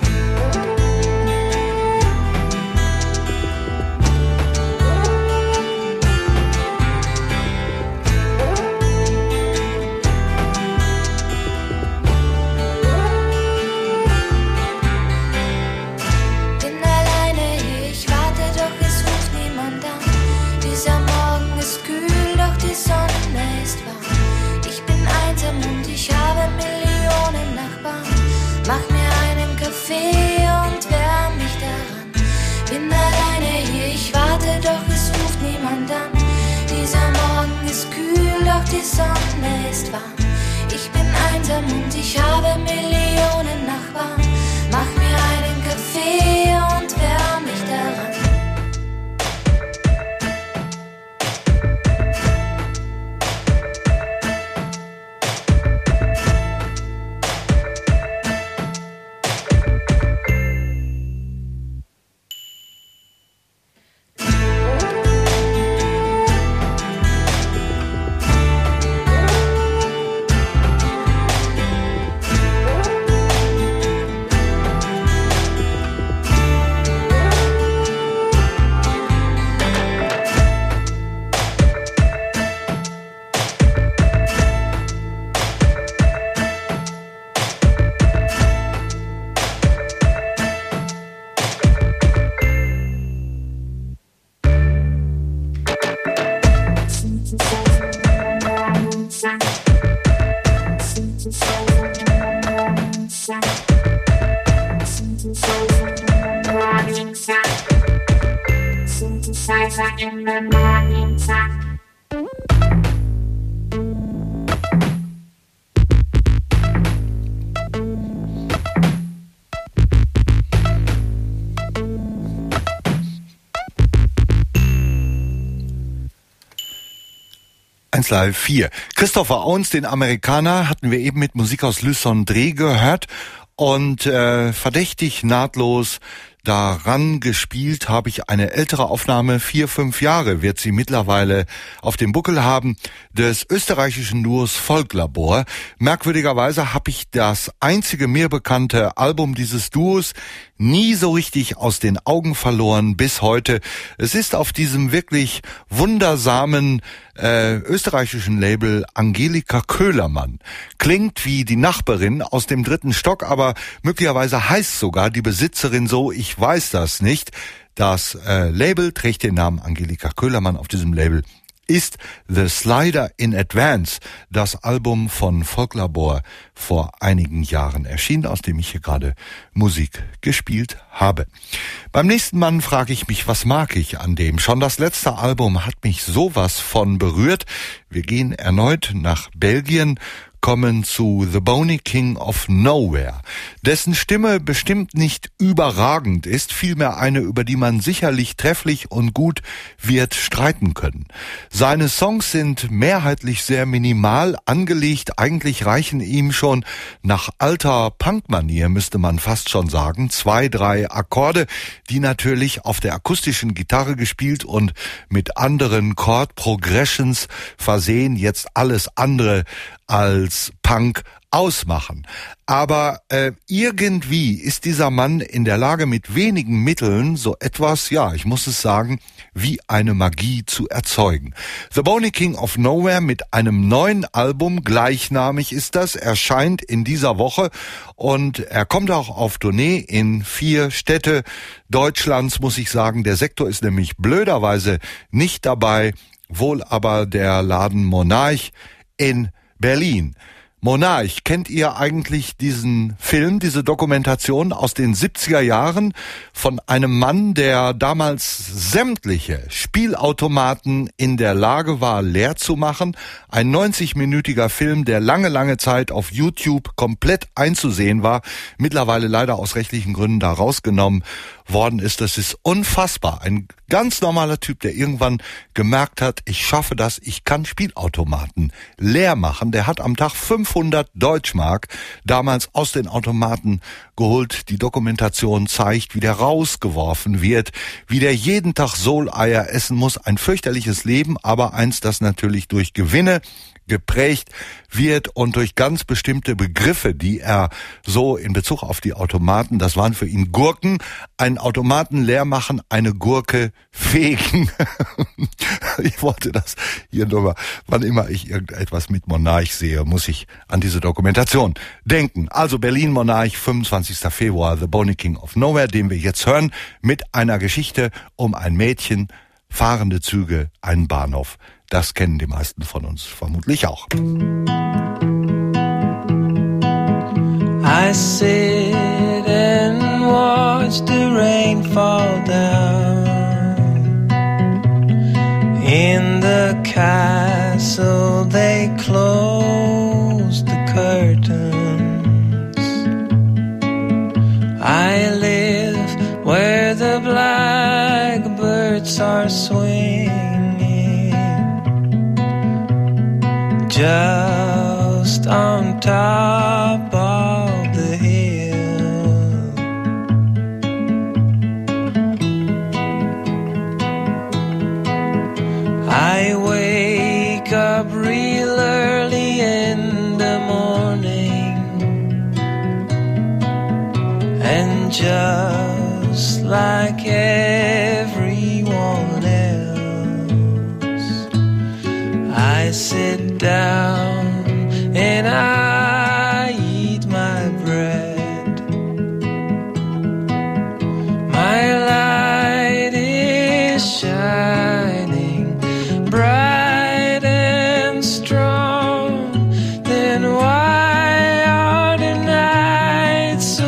Bin alleine hier, ich warte, doch es ruft niemand an. Dieser Morgen ist kühl, doch die Sonne ist warm. Ich bin einsam und ich habe Millionen Nachbarn. Mach mir einen Kaffee und wärm mich daran. Bin alleine hier, ich warte, doch es ruft niemand an. Dieser Morgen ist kühl, doch die Sonne ist warm. Ich bin einsam und ich habe Millionen Nachbarn. Mach mir einen Kaffee und wärm mich daran. Live vier. Christopher Owens, den Amerikaner, hatten wir eben mit Musik aus Le Cendré gehört und äh, verdächtig nahtlos daran gespielt habe ich eine ältere Aufnahme, vier, fünf Jahre wird sie mittlerweile auf dem Buckel haben, des österreichischen Duos Folklabor. Merkwürdigerweise habe ich das einzige mir bekannte Album dieses Duos nie so richtig aus den Augen verloren bis heute. Es ist auf diesem wirklich wundersamen äh, österreichischen Label Angelika Köhlermann. Klingt wie die Nachbarin aus dem dritten Stock, aber möglicherweise heißt sogar die Besitzerin so, ich weiß das nicht. Das äh, Label trägt den Namen Angelika Köhlermann. Auf diesem Label ist The Slider in Advance, das Album von Folklabor vor einigen Jahren erschienen, aus dem ich hier gerade Musik gespielt habe. Beim nächsten Mann frage ich mich, was mag ich an dem? Schon das letzte Album hat mich sowas von berührt. Wir gehen erneut nach Belgien, kommen zu The Boney King of Nowhere, dessen Stimme bestimmt nicht überragend ist, vielmehr eine, über die man sicherlich trefflich und gut wird streiten können. Seine Songs sind mehrheitlich sehr minimal angelegt, eigentlich reichen ihm schon nach alter Punk-Manier, müsste man fast schon sagen, zwei, drei Akkorde, die natürlich auf der akustischen Gitarre gespielt und mit anderen Chord-Progressions versehen, jetzt alles andere als Punk ausmachen. Aber äh, irgendwie ist dieser Mann in der Lage, mit wenigen Mitteln so etwas, ja, ich muss es sagen, wie eine Magie zu erzeugen. The Boney King of Nowhere mit einem neuen Album, gleichnamig ist das, erscheint in dieser Woche und er kommt auch auf Tournee in vier Städte Deutschlands, muss ich sagen. Der Sektor ist nämlich blöderweise nicht dabei, wohl aber der Laden Monarch in Berlin. Monarch, kennt ihr eigentlich diesen Film, diese Dokumentation aus den siebziger Jahren von einem Mann, der damals sämtliche Spielautomaten in der Lage war, leer zu machen? Ein neunzig-minütiger Film, der lange, lange Zeit auf YouTube komplett einzusehen war, mittlerweile leider aus rechtlichen Gründen da rausgenommen worden ist. Das ist unfassbar. Ein ganz normaler Typ, der irgendwann gemerkt hat, ich schaffe das, ich kann Spielautomaten leer machen. Der hat am Tag fünfhundert Deutschmark damals aus den Automaten geholt. Die Dokumentation zeigt, wie der rausgeworfen wird, wie der jeden Tag Soleier essen muss. Ein fürchterliches Leben, aber eins, das natürlich durch Gewinne geprägt wird und durch ganz bestimmte Begriffe, die er so in Bezug auf die Automaten, das waren für ihn Gurken, einen Automaten leer machen, eine Gurke fegen. Ich wollte das hier nur mal, wann immer ich irgendetwas mit Monarch sehe, muss ich an diese Dokumentation denken. Also Berlin Monarch, fünfundzwanzigster Februar, The Boney King of Nowhere, den wir jetzt hören, mit einer Geschichte um ein Mädchen, fahrende Züge, einen Bahnhof. Das kennen die meisten von uns vermutlich auch. I sit and watch the rain fall down. In the castle they close the curtains. I live where the blackbirds are swinging, just on top of the hill. I wake up real early in the morning, and just like everyone else, I sit down and I eat my bread. My light is shining bright and strong. Then why are the nights so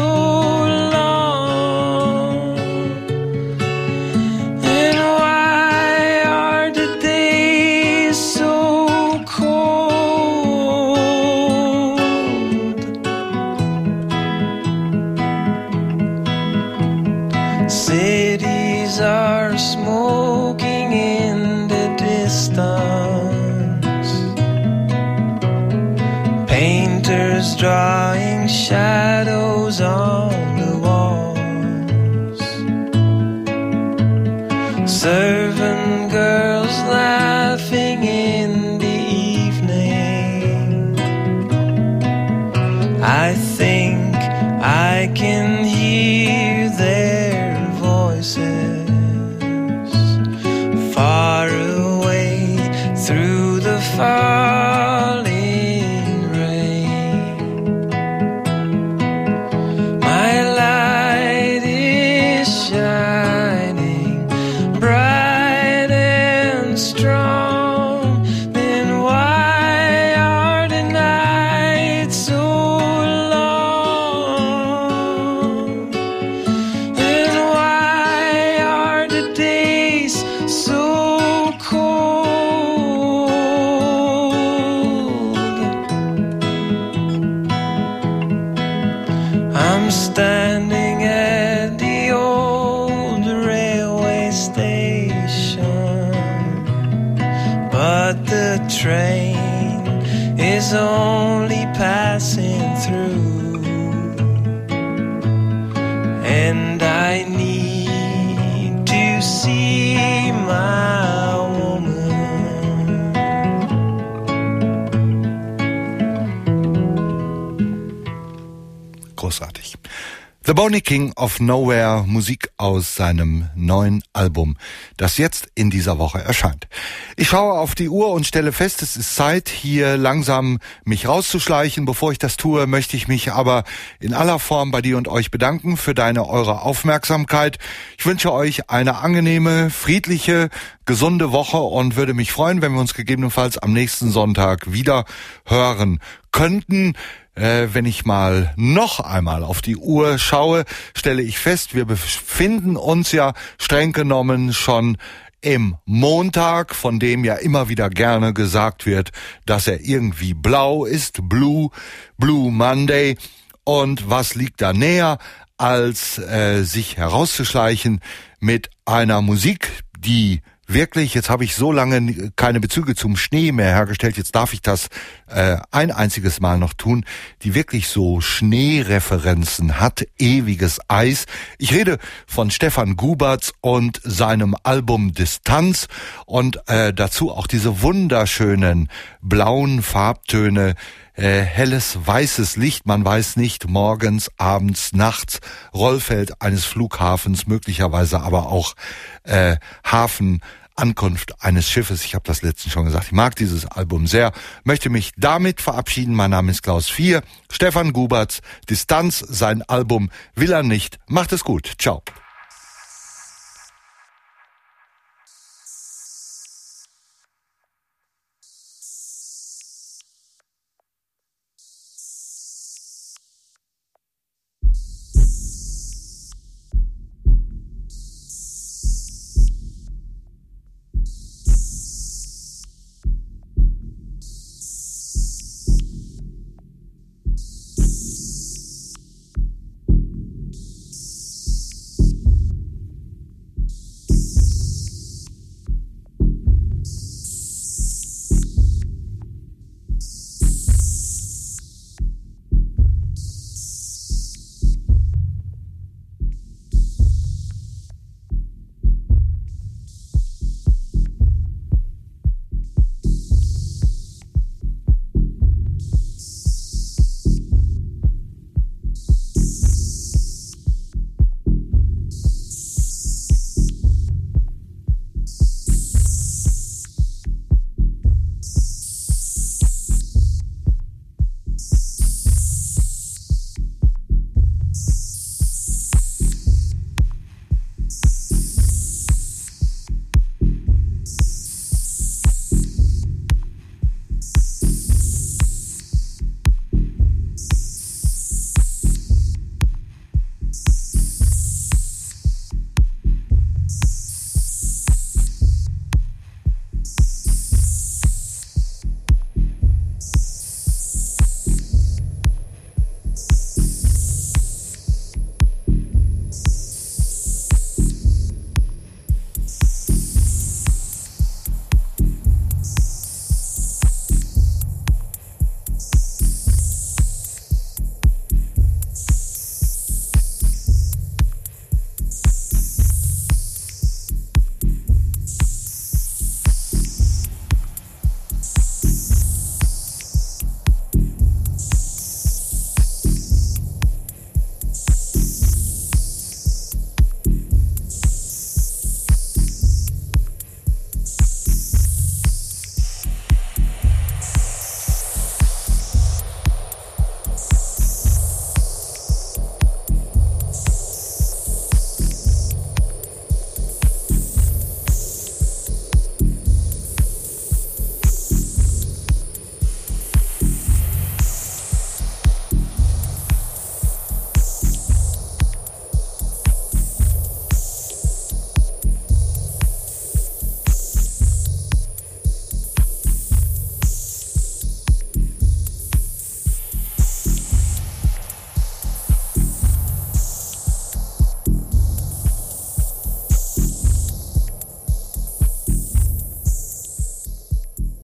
long? And why are the days so cold? Cities are smoking in the distance, painters drawing shadows on the walls, servant girls laughing in the evening. I think I can hear their voices far away through the falling rain. My light is shining bright and strong. Then why are the nights so long? And why are the days so cold? I'm standing at the old railway station, but the train is only passing through, and I need to see my woman. Großartig. The Boney King of Nowhere, Musik aus seinem neuen Album, das jetzt in dieser Woche erscheint. Ich schaue auf die Uhr und stelle fest, es ist Zeit, hier langsam mich rauszuschleichen. Bevor ich das tue, möchte ich mich aber in aller Form bei dir und euch bedanken für deine, eure Aufmerksamkeit. Ich wünsche euch eine angenehme, friedliche, gesunde Woche und würde mich freuen, wenn wir uns gegebenenfalls am nächsten Sonntag wieder hören könnten. Äh, wenn ich mal noch einmal auf die Uhr schaue, stelle ich fest, wir befinden uns ja streng genommen schon im Montag, von dem ja immer wieder gerne gesagt wird, dass er irgendwie blau ist, Blue, Blue Monday. Und was liegt da näher, als äh, sich herauszuschleichen mit einer Musik, die wirklich, jetzt habe ich so lange keine Bezüge zum Schnee mehr hergestellt, jetzt darf ich das äh, ein einziges Mal noch tun, die wirklich so Schneereferenzen hat, ewiges Eis. Ich rede von Stefan Guberts und seinem Album Distanz und äh, dazu auch diese wunderschönen blauen Farbtöne, Äh, helles, weißes Licht, man weiß nicht, morgens, abends, nachts, Rollfeld eines Flughafens, möglicherweise aber auch äh, Hafen, Ankunft eines Schiffes. Ich habe das letztens schon gesagt, ich mag dieses Album sehr, möchte mich damit verabschieden. Mein Name ist Klaus Vier, Stefan Guberts, Distanz, sein Album will er nicht. Macht es gut, ciao.